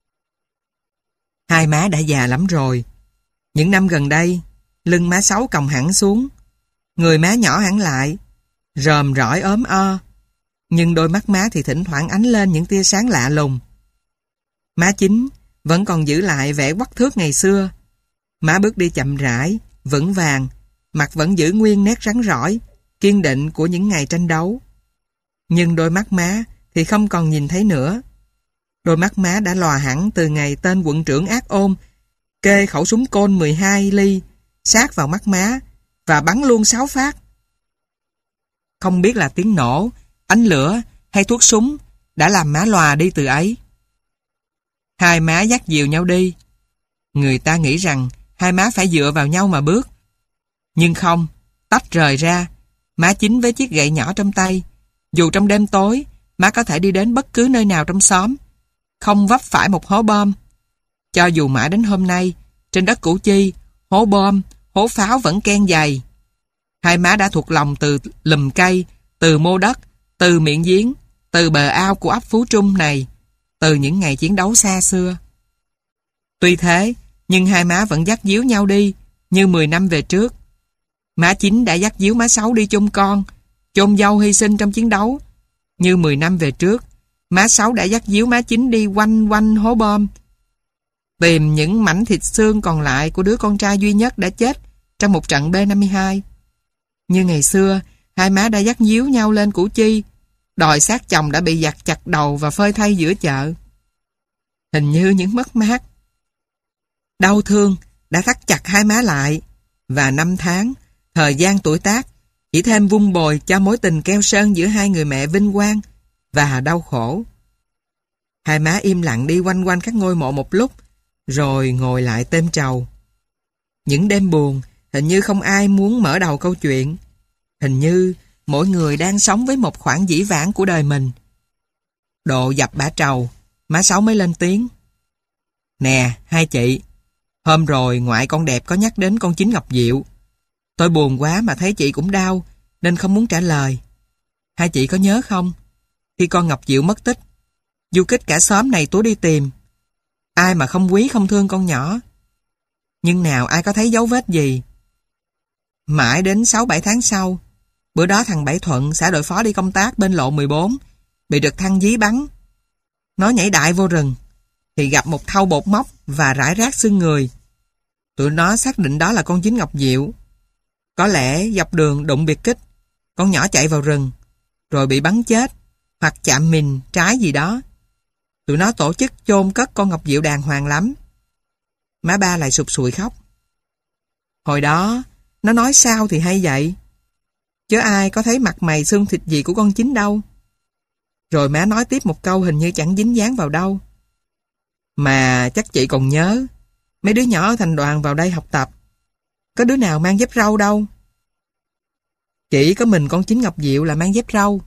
Hai má đã già lắm rồi. Những năm gần đây, lưng má Sáu còng hẳn xuống, người má nhỏ hẳn lại, ròm rõi ốm o, nhưng đôi mắt má thì thỉnh thoảng ánh lên những tia sáng lạ lùng. Má Chín vẫn còn giữ lại vẻ quắc thước ngày xưa. Má bước đi chậm rãi, vững vàng, mặt vẫn giữ nguyên nét rắn rỏi, kiên định của những ngày tranh đấu. Nhưng đôi mắt má thì không còn nhìn thấy nữa. Đôi mắt má đã lòa hẳn từ ngày tên quận trưởng ác ôn kê khẩu súng côn mười hai ly sát vào mắt má và bắn luôn sáu phát. Không biết là tiếng nổ, ánh lửa hay thuốc súng đã làm má lòa đi từ ấy. Hai má dắt dìu nhau đi. Người ta nghĩ rằng hai má phải dựa vào nhau mà bước. Nhưng không, tách rời ra, má Chính với chiếc gậy nhỏ trong tay. Dù trong đêm tối, má có thể đi đến bất cứ nơi nào trong xóm, không vấp phải một hố bom. Cho dù mãi đến hôm nay, trên đất Củ Chi, hố bom, hố pháo vẫn ken dày. Hai má đã thuộc lòng từ lùm cây, từ mô đất, từ miệng giếng, từ bờ ao của ấp Phú Trung này, từ những ngày chiến đấu xa xưa. Tuy thế, nhưng hai má vẫn dắt díu nhau đi, như mười năm về trước. Má Chính đã dắt díu má Sáu đi chôn con, chôn dâu hy sinh trong chiến đấu. Như mười năm về trước, má Sáu đã dắt díu má Chính đi quanh quanh hố bom, tìm những mảnh thịt xương còn lại của đứa con trai duy nhất đã chết trong một trận B năm mươi hai. Như ngày xưa, hai má đã dắt díu nhau lên Củ Chi, đòi xác chồng đã bị giặt chặt đầu và phơi thay giữa chợ. Hình như những mất mát, đau thương đã thắt chặt hai má lại, và năm tháng, thời gian tuổi tác chỉ thêm vun bồi cho mối tình keo sơn giữa hai người mẹ vinh quang và đau khổ. Hai má im lặng đi quanh quanh các ngôi mộ một lúc, rồi ngồi lại têm trầu. Những đêm buồn, hình như không ai muốn mở đầu câu chuyện. Hình như mỗi người đang sống với một khoảng dĩ vãng của đời mình. Độ dập bã trầu, má Sáu mới lên tiếng. Nè, hai chị, hôm rồi ngoại con đẹp có nhắc đến con Chính Ngọc Diệu. Tôi buồn quá mà thấy chị cũng đau, nên không muốn trả lời. Hai chị có nhớ không? Khi con Ngọc Diệu mất tích, du kích cả xóm này túa đi tìm. Ai mà không quý không thương con nhỏ. Nhưng nào ai có thấy dấu vết gì. Mãi đến sáu bảy tháng sau, bữa đó thằng Bảy Thuận, xã đội phó đi công tác bên lộ mười bốn, bị trực thăng dí bắn. Nó nhảy đại vô rừng, thì gặp một thau bột móc và rải rác xương người. Tụi nó xác định đó là con Chính Ngọc Diệu. Có lẽ dọc đường đụng biệt kích, con nhỏ chạy vào rừng, rồi bị bắn chết, hoặc chạm mìn trái gì đó. Tụi nó tổ chức chôn cất con Ngọc Diệu đàng hoàng lắm. Má ba lại sụt sùi khóc. Hồi đó, nó nói sao thì hay vậy. Chứ ai có thấy mặt mày xương thịt gì của con Chính đâu. Rồi má nói tiếp một câu hình như chẳng dính dáng vào đâu. Mà chắc chị còn nhớ, mấy đứa nhỏ ở thành đoàn vào đây học tập, có đứa nào mang dép râu đâu. Chỉ có mình con Chính Ngọc Diệu là mang dép râu.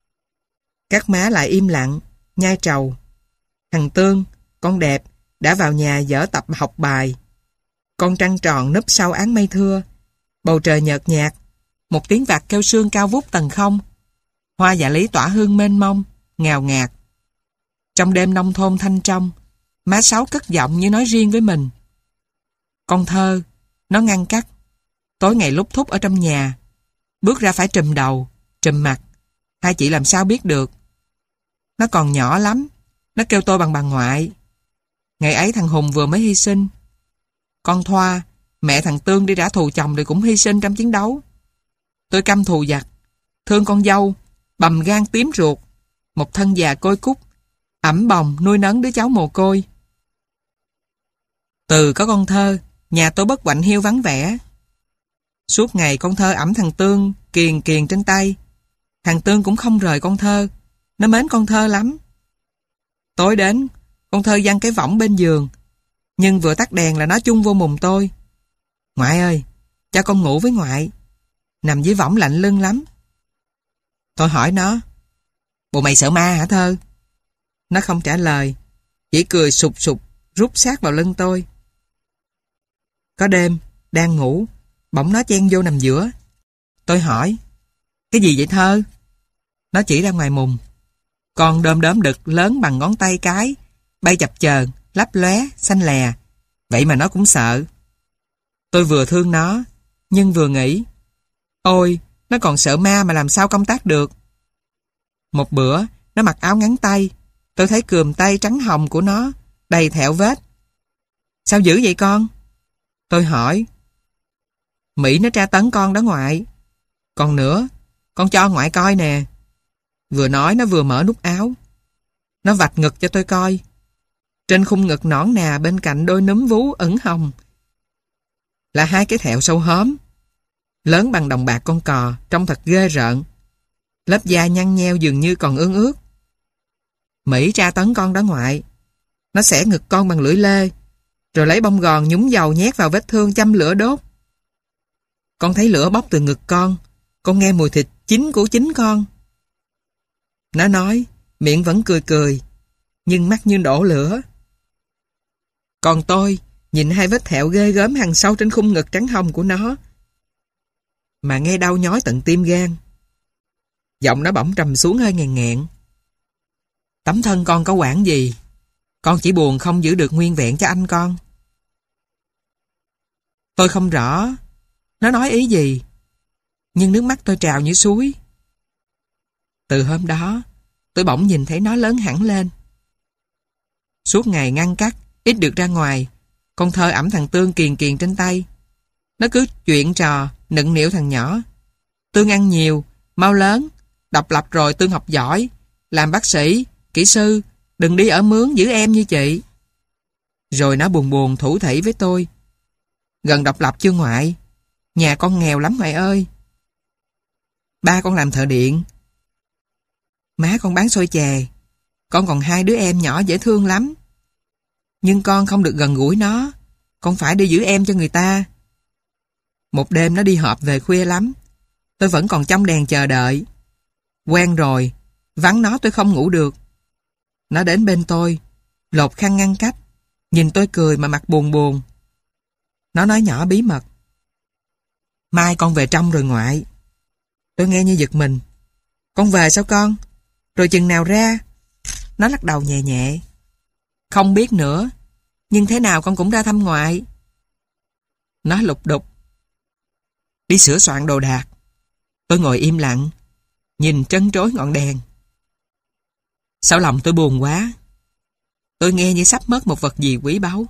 Các má lại im lặng, nhai trầu. Thằng Tương, con đẹp, đã vào nhà dở tập học bài. Con trăng tròn núp sau áng mây thưa. Bầu trời nhợt nhạt, một tiếng vạc kêu sương cao vút tầng không. Hoa dạ lý tỏa hương mênh mông, ngào ngạt. Trong đêm nông thôn thanh trong, má Sáu cất giọng như nói riêng với mình. Con thơ, nó ngăn cắt. Tối ngày lúc thúc ở trong nhà, bước ra phải trùm đầu, trùm mặt. Hai chị làm sao biết được. Nó còn nhỏ lắm, nó kêu tôi bằng bà ngoại. Ngày ấy thằng Hùng vừa mới hy sinh. Con Thoa, mẹ thằng Tương đi trả thù chồng rồi cũng hy sinh trong chiến đấu. Tôi căm thù giặc, thương con dâu, bầm gan tím ruột, một thân già côi cút, ẵm bồng nuôi nấng đứa cháu mồ côi. Từ có con Thơ, nhà tôi bất quạnh hiu vắng vẻ. Suốt ngày con Thơ ẵm thằng Tương kiền kiền trên tay. Thằng Tương cũng không rời con Thơ, nó mến con Thơ lắm. Tối đến, con Thơ giăng cái võng bên giường, nhưng vừa tắt đèn là nó chung vô mùng tôi. Ngoại ơi, cho con ngủ với ngoại. Nằm dưới võng lạnh lưng lắm. Tôi hỏi nó, bộ mày sợ ma hả Thơ? Nó không trả lời, chỉ cười sụp sụp rút sát vào lưng tôi. Có đêm, đang ngủ, bỗng nó chen vô nằm giữa. Tôi hỏi, cái gì vậy Thơ? Nó chỉ ra ngoài mùng. Con đom đóm đực lớn bằng ngón tay cái, bay chập chờn, lấp lóe, xanh lè. Vậy mà nó cũng sợ. Tôi vừa thương nó, nhưng vừa nghĩ, ôi, nó còn sợ ma mà làm sao công tác được. Một bữa, nó mặc áo ngắn tay. Tôi thấy cườm tay trắng hồng của nó, đầy thẹo vết. Sao dữ vậy con? Tôi hỏi. Mỹ nó tra tấn con đó ngoại. Còn nữa, con cho ngoại coi nè. Vừa nói nó vừa mở nút áo. Nó vạch ngực cho tôi coi. Trên khung ngực nõn nà bên cạnh đôi núm vú ửng hồng là hai cái thẹo sâu hóm, lớn bằng đồng bạc con cò, trông thật ghê rợn. Lớp da nhăn nheo dường như còn ương ướt. Mỹ tra tấn con đó ngoại. Nó xẻ ngực con bằng lưỡi lê, rồi lấy bông gòn nhúng dầu nhét vào vết thương châm lửa đốt. Con thấy lửa bốc từ ngực con, con nghe mùi thịt chín của chính con. Nó nói, miệng vẫn cười cười, nhưng mắt như đổ lửa. Còn tôi nhìn hai vết thẹo ghê gớm hằn sâu trên khung ngực trắng hồng của nó, mà nghe đau nhói tận tim gan. Giọng nó bỗng trầm xuống hơi ngàn ngẹn. Tấm thân con có quản gì, con chỉ buồn không giữ được nguyên vẹn cho anh con. Tôi không rõ nó nói ý gì, nhưng nước mắt tôi trào như suối. Từ hôm đó, tôi bỗng nhìn thấy nó lớn hẳn lên. Suốt ngày ngăn cắt, ít được ra ngoài, con Thơ ẵm thằng Tương kiền kiền trên tay. Nó cứ chuyện trò, nựng nịu thằng nhỏ. Tương ăn nhiều, mau lớn, độc lập rồi Tương học giỏi, làm bác sĩ, kỹ sư, đừng đi ở mướn giữ em như chị. Rồi nó buồn buồn thủ thỉ với tôi. Gần độc lập chưa ngoại? Nhà con nghèo lắm ngoại ơi. Ba con làm thợ điện, má con bán xôi chè, con còn hai đứa em nhỏ dễ thương lắm. Nhưng con không được gần gũi nó, con phải đi giữ em cho người ta. Một đêm nó đi họp về khuya lắm, tôi vẫn còn trong đèn chờ đợi. Quen rồi, vắng nó tôi không ngủ được. Nó đến bên tôi, lột khăn ngăn cách, nhìn tôi cười mà mặt buồn buồn. Nó nói nhỏ bí mật. Mai con về trong rồi ngoại. Tôi nghe như giật mình. Con về sao con? Rồi chừng nào ra? Nó lắc đầu nhẹ nhẹ. Không biết nữa, nhưng thế nào con cũng ra thăm ngoại. Nó lục đục. Đi sửa soạn đồ đạc. Tôi ngồi im lặng, nhìn trân trối ngọn đèn. Sao lòng tôi buồn quá. Tôi nghe như sắp mất một vật gì quý báu.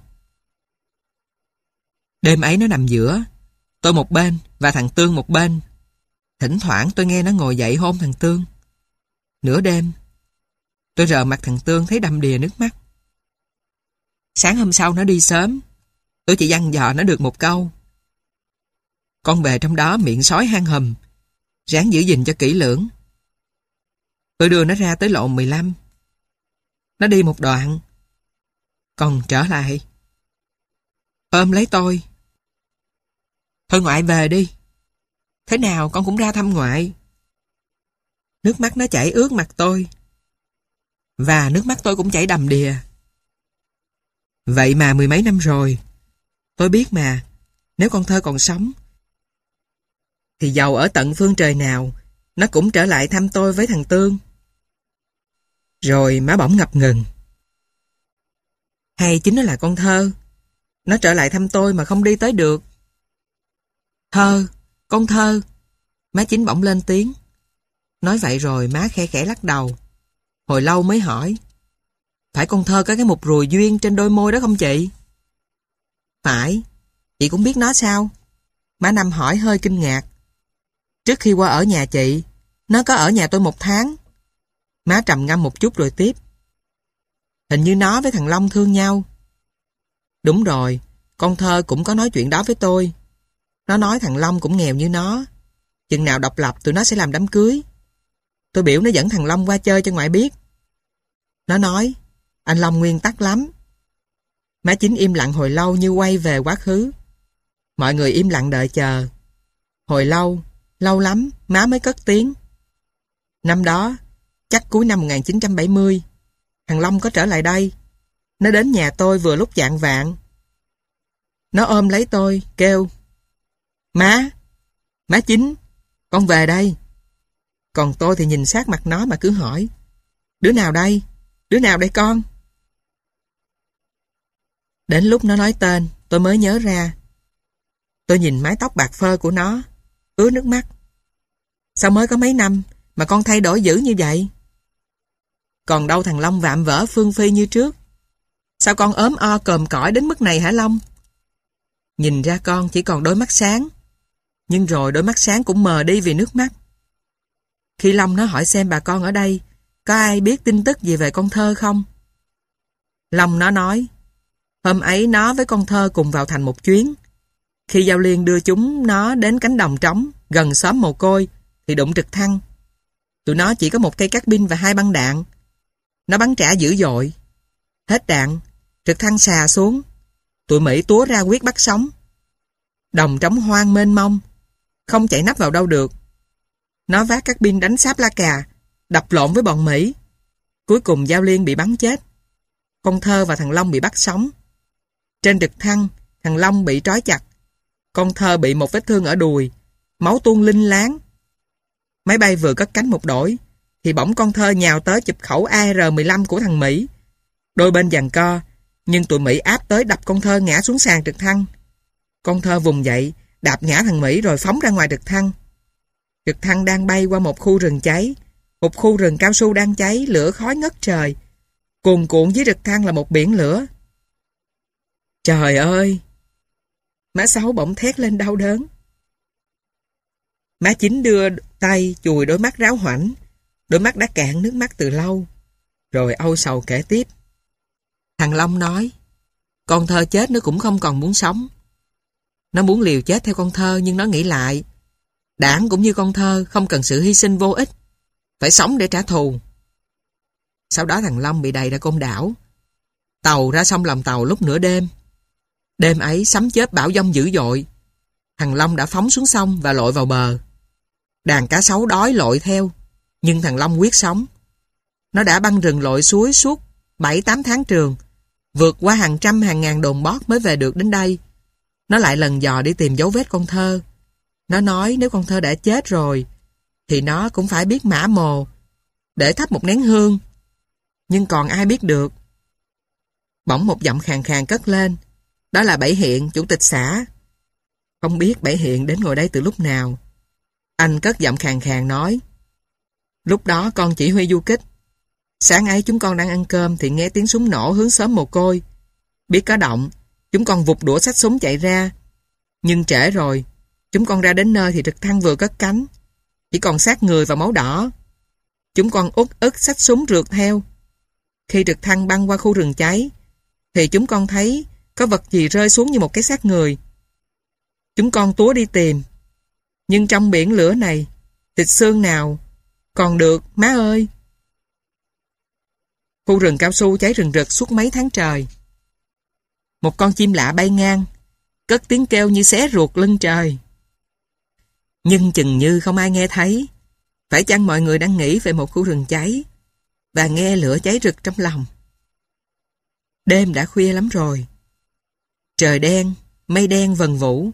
Đêm ấy nó nằm giữa, tôi một bên và thằng Tương một bên. Thỉnh thoảng tôi nghe nó ngồi dậy hôn thằng Tương. Nửa đêm, tôi rờ mặt thằng Tương thấy đầm đìa nước mắt. Sáng hôm sau nó đi sớm, tôi chỉ dặn dò nó được một câu. Con về trong đó miệng sói hang hùm, ráng giữ gìn cho kỹ lưỡng. Tôi đưa nó ra tới lộ mười lăm. Nó đi một đoạn, còn trở lại, ôm lấy tôi. Thôi ngoại về đi. Thế nào con cũng ra thăm ngoại. Nước mắt nó chảy ướt mặt tôi. Và nước mắt tôi cũng chảy đầm đìa. Vậy mà mười mấy năm rồi, tôi biết mà, nếu con Thơ còn sống, thì dầu ở tận phương trời nào, nó cũng trở lại thăm tôi với thằng Tương. Rồi má bỗng ngập ngừng. Hay chính nó là con Thơ. Nó trở lại thăm tôi mà không đi tới được. Thơ, con Thơ. Má Chính bỗng lên tiếng. Nói vậy rồi má khe khẽ lắc đầu. Hồi lâu mới hỏi. Phải con Thơ có cái mục ruồi duyên trên đôi môi đó không chị? Phải. Chị cũng biết nó sao? Má Năm hỏi hơi kinh ngạc. Trước khi qua ở nhà chị, nó có ở nhà tôi một tháng. Má trầm ngâm một chút rồi tiếp. Hình như nó với thằng Long thương nhau. Đúng rồi, con Thơ cũng có nói chuyện đó với tôi. Nó nói thằng Long cũng nghèo như nó. Chừng nào độc lập tụi nó sẽ làm đám cưới. Tôi biểu nó dẫn thằng Long qua chơi cho ngoại biết. Nó nói, anh Long nguyên tắc lắm. Má Chính im lặng hồi lâu như quay về quá khứ. Mọi người im lặng đợi chờ. Hồi lâu, lâu lắm, má mới cất tiếng. Năm đó, chắc cuối năm một nghìn chín trăm bảy mươi, thằng Long có trở lại đây. Nó đến nhà tôi vừa lúc chạng vạng. Nó ôm lấy tôi, kêu, Má, má Chính, con về đây. Còn tôi thì nhìn sát mặt nó mà cứ hỏi, đứa nào đây? Đứa nào đây con? Đến lúc nó nói tên, tôi mới nhớ ra. Tôi nhìn mái tóc bạc phơ của nó, ứa nước mắt. Sao mới có mấy năm mà con thay đổi dữ như vậy? Còn đâu thằng Long vạm vỡ phương phi như trước. Sao con ốm o còm cõi đến mức này hả Long? Nhìn ra con chỉ còn đôi mắt sáng. Nhưng rồi đôi mắt sáng cũng mờ đi vì nước mắt. Khi Long nó hỏi xem bà con ở đây có ai biết tin tức gì về con Thơ không? Long nó nói, hôm ấy nó với con Thơ cùng vào thành một chuyến. Khi Giao Liên đưa chúng nó đến cánh đồng trống gần xóm Mồ Côi thì đụng trực thăng. Tụi nó chỉ có một cây cát pin và hai băng đạn. Nó bắn trả dữ dội. Hết đạn, trực thăng xà xuống. Tụi Mỹ túa ra quyết bắt sống. Đồng trống hoang mênh mông, không chạy nắp vào đâu được. Nó vác các pin đánh sáp lá cà, đập lộn với bọn Mỹ. Cuối cùng Giao Liên bị bắn chết. Con Thơ và thằng Long bị bắt sống. Trên trực thăng, thằng Long bị trói chặt. Con Thơ bị một vết thương ở đùi, máu tuôn linh láng. Máy bay vừa cất cánh một đổi, thì bỗng con Thơ nhào tới chụp khẩu A R mười lăm của thằng Mỹ. Đôi bên giằng co, nhưng tụi Mỹ áp tới đập con Thơ ngã xuống sàn trực thăng. Con Thơ vùng dậy, đạp ngã thằng Mỹ rồi phóng ra ngoài trực thăng. Trực thăng đang bay qua một khu rừng cháy. Một khu rừng cao su đang cháy, lửa khói ngất trời. Cuồn cuộn dưới trực thăng là một biển lửa. Trời ơi! Má Sáu bỗng thét lên đau đớn. Má Chín đưa tay chùi đôi mắt ráo hoảnh. Đôi mắt đã cạn nước mắt từ lâu. Rồi âu sầu kể tiếp. Thằng Long nói, con Thơ chết nó cũng không còn muốn sống. Nó muốn liều chết theo con Thơ, nhưng nó nghĩ lại. Đảng cũng như con Thơ, không cần sự hy sinh vô ích. Phải sống để trả thù. Sau đó thằng Long bị đầy ra Côn Đảo. Tàu ra sông lòng tàu lúc nửa đêm. Đêm ấy sấm chớp bão giông dữ dội. Thằng Long đã phóng xuống sông và lội vào bờ. Đàn cá sấu đói lội theo, nhưng thằng Long quyết sống. Nó đã băng rừng lội suối suốt bảy tám tháng trường, vượt qua hàng trăm hàng ngàn đồn bót mới về được đến đây. Nó lại lần dò đi tìm dấu vết con Thơ. Nó nói nếu con Thơ đã chết rồi, thì nó cũng phải biết mã mồ, để thắp một nén hương. Nhưng còn ai biết được. Bỗng một giọng khàn khàn cất lên. Đó là Bảy Hiện, chủ tịch xã. Không biết Bảy Hiện đến ngồi đây từ lúc nào. Anh cất giọng khàn khàn nói, lúc đó con chỉ huy du kích. Sáng ấy chúng con đang ăn cơm thì nghe tiếng súng nổ hướng xóm Mồ Côi. Biết có động, chúng con vụt đũa xách súng chạy ra. Nhưng trễ rồi, chúng con ra đến nơi thì trực thăng vừa cất cánh. Chỉ còn xác người và máu đỏ. Chúng con uất ức xách súng rượt theo. Khi trực thăng băng qua khu rừng cháy, thì chúng con thấy có vật gì rơi xuống như một cái xác người. Chúng con túa đi tìm. Nhưng trong biển lửa này, thịt xương nào còn được, má ơi. Khu rừng cao su cháy rừng rực suốt mấy tháng trời. Một con chim lạ bay ngang, cất tiếng kêu như xé ruột lưng trời. Nhưng chừng như không ai nghe thấy. Phải chăng mọi người đang nghĩ về một khu rừng cháy và nghe lửa cháy rực trong lòng. Đêm đã khuya lắm rồi. Trời đen, mây đen vần vũ.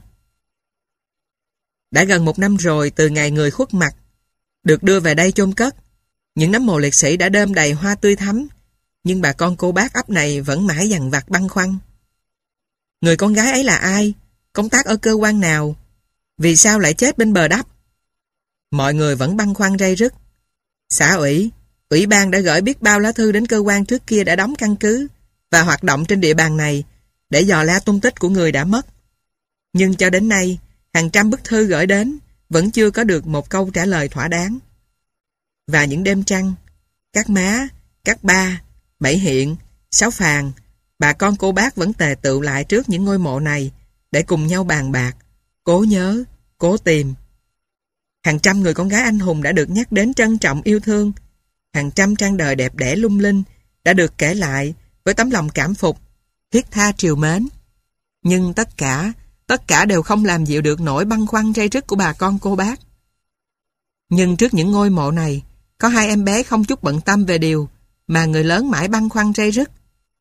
Đã gần một năm rồi từ ngày người khuất mặt được đưa về đây chôn cất. Những nấm mồ liệt sĩ đã đơm đầy hoa tươi thắm, nhưng bà con cô bác ấp này vẫn mãi dằn vặt băn khoăn. Người con gái ấy là ai? Công tác ở cơ quan nào? Vì sao lại chết bên bờ đắp? Mọi người vẫn băn khoăn ray rứt. Xã ủy, ủy ban đã gửi biết bao lá thư đến cơ quan trước kia đã đóng căn cứ và hoạt động trên địa bàn này để dò la tung tích của người đã mất. Nhưng cho đến nay, hàng trăm bức thư gửi đến vẫn chưa có được một câu trả lời thỏa đáng. Và những đêm trăng, các má, các ba, Bảy Hiện, Sáu Phàn, bà con cô bác vẫn tề tựu lại trước những ngôi mộ này để cùng nhau bàn bạc, cố nhớ, cố tìm. Hàng trăm người con gái anh hùng đã được nhắc đến trân trọng yêu thương. Hàng trăm trang đời đẹp đẽ lung linh đã được kể lại với tấm lòng cảm phục, thiết tha triều mến. Nhưng tất cả, tất cả đều không làm dịu được nỗi băn khoăn ray rứt của bà con cô bác. Nhưng trước những ngôi mộ này, có hai em bé không chút bận tâm về điều mà người lớn mãi băn khoăn ray rứt.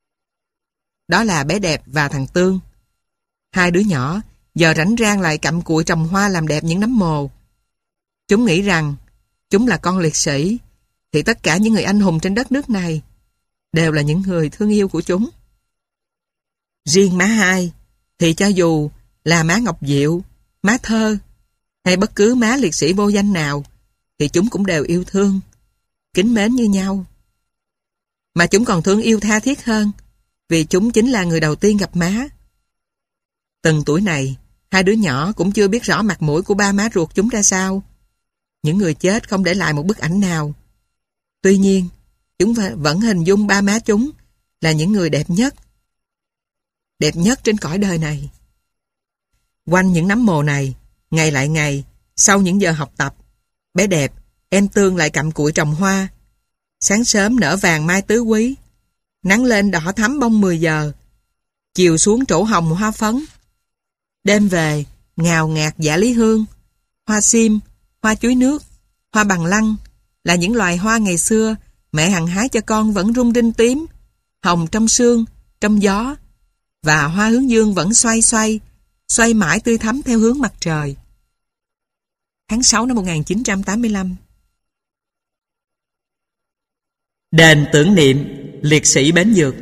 Đó là bé Đẹp và thằng Tương. Hai đứa nhỏ giờ rảnh rang lại cặm cụi trồng hoa làm đẹp những nấm mồ. Chúng nghĩ rằng chúng là con liệt sĩ, thì tất cả những người anh hùng trên đất nước này đều là những người thương yêu của chúng. Riêng má Hai thì cho dù là má Ngọc Diệu, má Thơ hay bất cứ má liệt sĩ vô danh nào thì chúng cũng đều yêu thương, kính mến như nhau. Mà chúng còn thương yêu tha thiết hơn vì chúng chính là người đầu tiên gặp má. Từng tuổi này, hai đứa nhỏ cũng chưa biết rõ mặt mũi của ba má ruột chúng ra sao. Những người chết không để lại một bức ảnh nào. Tuy nhiên, chúng vẫn hình dung ba má chúng là những người đẹp nhất. Đẹp nhất trên cõi đời này. Quanh những nấm mồ này, ngày lại ngày, sau những giờ học tập, bé Đẹp, em Tương lại cặm cụi trồng hoa. Sáng sớm nở vàng mai tứ quý, nắng lên đỏ thắm bông mười giờ, chiều xuống trổ hồng hoa phấn. Đêm về, ngào ngạt dã lý hương, hoa sim, hoa chuối nước, hoa bằng lăng là những loài hoa ngày xưa mẹ hằng hái cho con vẫn rung rinh tím, hồng trong sương, trong gió, và hoa hướng dương vẫn xoay xoay, xoay mãi tươi thắm theo hướng mặt trời. Tháng sáu năm một nghìn chín trăm tám mươi lăm. Đền tưởng niệm liệt sĩ Bến Dược.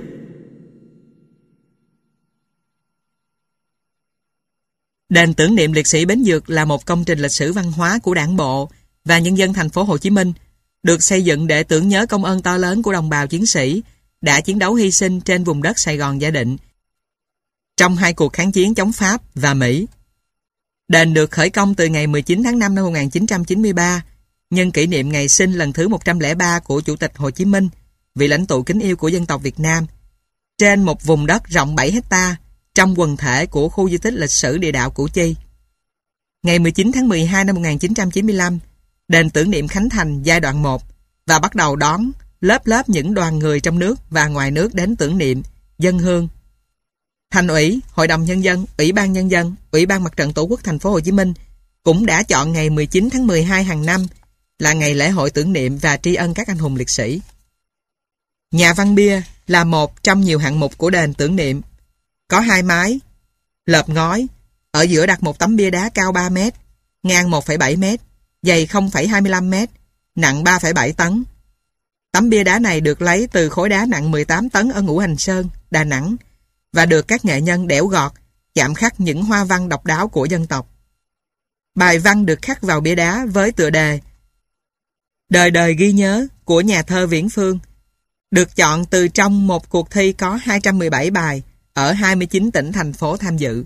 Đền tưởng niệm liệt sĩ Bến Dược là một công trình lịch sử văn hóa của Đảng bộ và nhân dân thành phố Hồ Chí Minh, được xây dựng để tưởng nhớ công ơn to lớn của đồng bào chiến sĩ đã chiến đấu hy sinh trên vùng đất Sài Gòn Gia Định trong hai cuộc kháng chiến chống Pháp và Mỹ. Đền được khởi công từ ngày mười chín tháng năm năm một nghìn chín trăm chín mươi ba, nhân kỷ niệm ngày sinh lần thứ một trăm lẻ ba của Chủ tịch Hồ Chí Minh, vị lãnh tụ kính yêu của dân tộc Việt Nam, trên một vùng đất rộng bảy héc ta trong quần thể của khu di tích lịch sử địa đạo Củ Chi. Ngày mười chín tháng mười hai năm một nghìn chín trăm chín mươi lăm, đền tưởng niệm khánh thành giai đoạn một và bắt đầu đón lớp lớp những đoàn người trong nước và ngoài nước đến tưởng niệm, dâng hương. Thành ủy, Hội đồng Nhân dân, Ủy ban Nhân dân, Ủy ban Mặt trận Tổ quốc thành phố Hồ Chí Minh cũng đã chọn ngày mười chín tháng mười hai hàng năm là ngày lễ hội tưởng niệm và tri ân các anh hùng liệt sĩ. Nhà văn bia là một trong nhiều hạng mục của đền tưởng niệm. Có hai mái, lợp ngói, ở giữa đặt một tấm bia đá cao ba mét, ngang một phẩy bảy mét, dày không phẩy hai mươi lăm mét, nặng ba phẩy bảy tấn. Tấm bia đá này được lấy từ khối đá nặng mười tám tấn ở Ngũ Hành Sơn, Đà Nẵng, và được các nghệ nhân đẽo gọt, chạm khắc những hoa văn độc đáo của dân tộc. Bài văn được khắc vào bia đá với tựa đề Đời đời ghi nhớ của nhà thơ Viễn Phương, được chọn từ trong một cuộc thi có hai trăm mười bảy bài ở hai mươi chín tỉnh thành phố tham dự.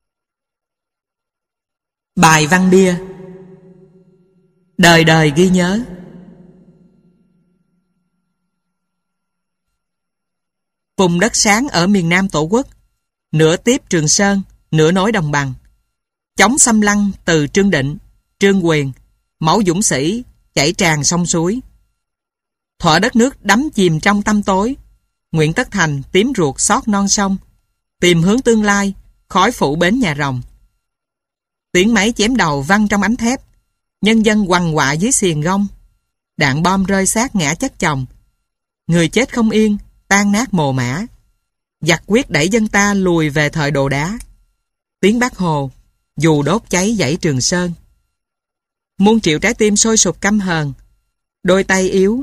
Bài văn bia Đời đời ghi nhớ. Vùng đất sáng ở miền Nam Tổ quốc, nửa tiếp Trường Sơn, nửa nối đồng bằng. Chống xâm lăng từ Trương Định, Trương Quyền, máu dũng sĩ chảy tràn sông suối. Thuở đất nước đắm chìm trong tăm tối, nguyện tất thành tím ruột xót non sông, tìm hướng tương lai, khói phủ bến nhà rồng. Tiếng máy chém đầu văng trong ánh thép, nhân dân quằn quạ dưới xiềng gông. Đạn bom rơi xác ngã chất chồng, người chết không yên, tan nát mồ mã. Giặc quyết đẩy dân ta lùi về thời Đồ Đá. Tiếng Bác Hồ, dù đốt cháy dãy Trường Sơn. Muôn triệu trái tim sôi sục căm hờn, đôi tay yếu,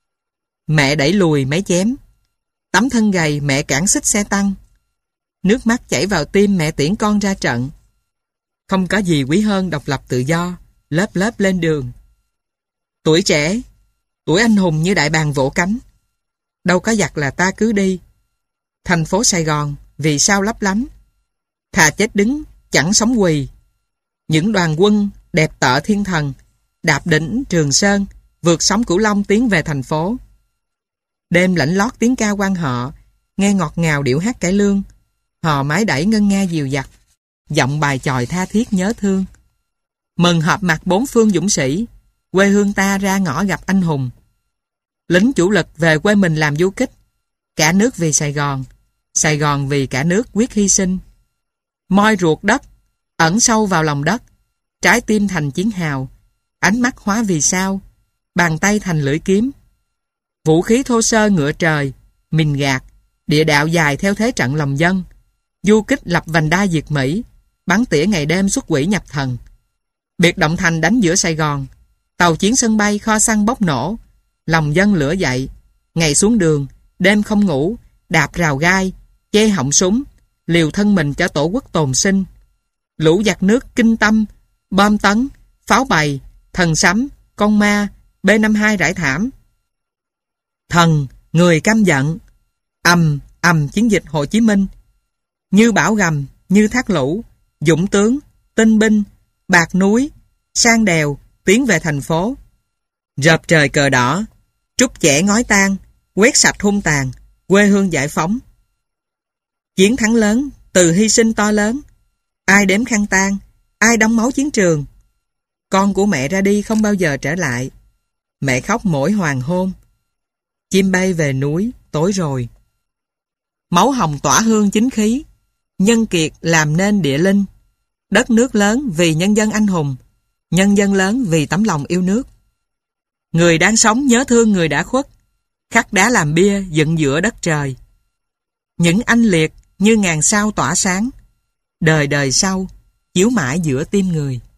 mẹ đẩy lùi máy chém. Tấm thân gầy mẹ cản xích xe tăng. Nước mắt chảy vào tim mẹ tiễn con ra trận. Không có gì quý hơn độc lập tự do, lớp lớp lên đường. Tuổi trẻ, tuổi anh hùng như đại bàng vỗ cánh. Đâu có giặc là ta cứ đi. Thành phố Sài Gòn vì sao lấp lánh. Thà chết đứng, chẳng sống quỳ. Những đoàn quân đẹp tợ thiên thần, đạp đỉnh Trường Sơn, vượt sóng Cửu Long tiến về thành phố. Đêm lạnh lót tiếng ca quan họ, nghe ngọt ngào điệu hát cải lương. Hò mái đẩy ngân nga dìu dặt, giọng bài chòi tha thiết nhớ thương. Mừng họp mặt bốn phương dũng sĩ, quê hương ta ra ngõ gặp anh hùng. Lính chủ lực về quê mình làm du kích, cả nước vì Sài Gòn, Sài Gòn vì cả nước quyết hy sinh. Moi ruột đất, ẩn sâu vào lòng đất, trái tim thành chiến hào, ánh mắt hóa vì sao, bàn tay thành lưỡi kiếm. Vũ khí thô sơ ngựa trời, mìn gạt, địa đạo dài theo thế trận lòng dân. Du kích lập vành đai diệt Mỹ, bắn tỉa ngày đêm xuất quỷ nhập thần. Biệt động thành đánh giữa Sài Gòn, tàu chiến sân bay kho xăng bốc nổ, lòng dân lửa dậy, ngày xuống đường, đêm không ngủ, đạp rào gai, che họng súng, liều thân mình cho tổ quốc tồn sinh. Lũ giặc nước kinh tâm, bom tấn, pháo bày, thần sấm, con ma, B năm mươi hai rải thảm. Thần, người căm giận, ầm, ầm chiến dịch Hồ Chí Minh. Như bão gầm, như thác lũ, dũng tướng, tinh binh, bạc núi, sang đèo, tiến về thành phố. Rợp trời cờ đỏ, trút chẻ ngói tan, quét sạch hung tàn, quê hương giải phóng. Chiến thắng lớn, từ hy sinh to lớn. Ai đếm khăn tang, ai đóng máu chiến trường. Con của mẹ ra đi không bao giờ trở lại. Mẹ khóc mỗi hoàng hôn. Chim bay về núi, tối rồi. Máu hồng tỏa hương chính khí, nhân kiệt làm nên địa linh. Đất nước lớn vì nhân dân anh hùng, nhân dân lớn vì tấm lòng yêu nước. Người đang sống nhớ thương người đã khuất, khắc đá làm bia dựng giữa đất trời. Những anh liệt như ngàn sao tỏa sáng, đời đời sau chiếu mãi giữa tim người.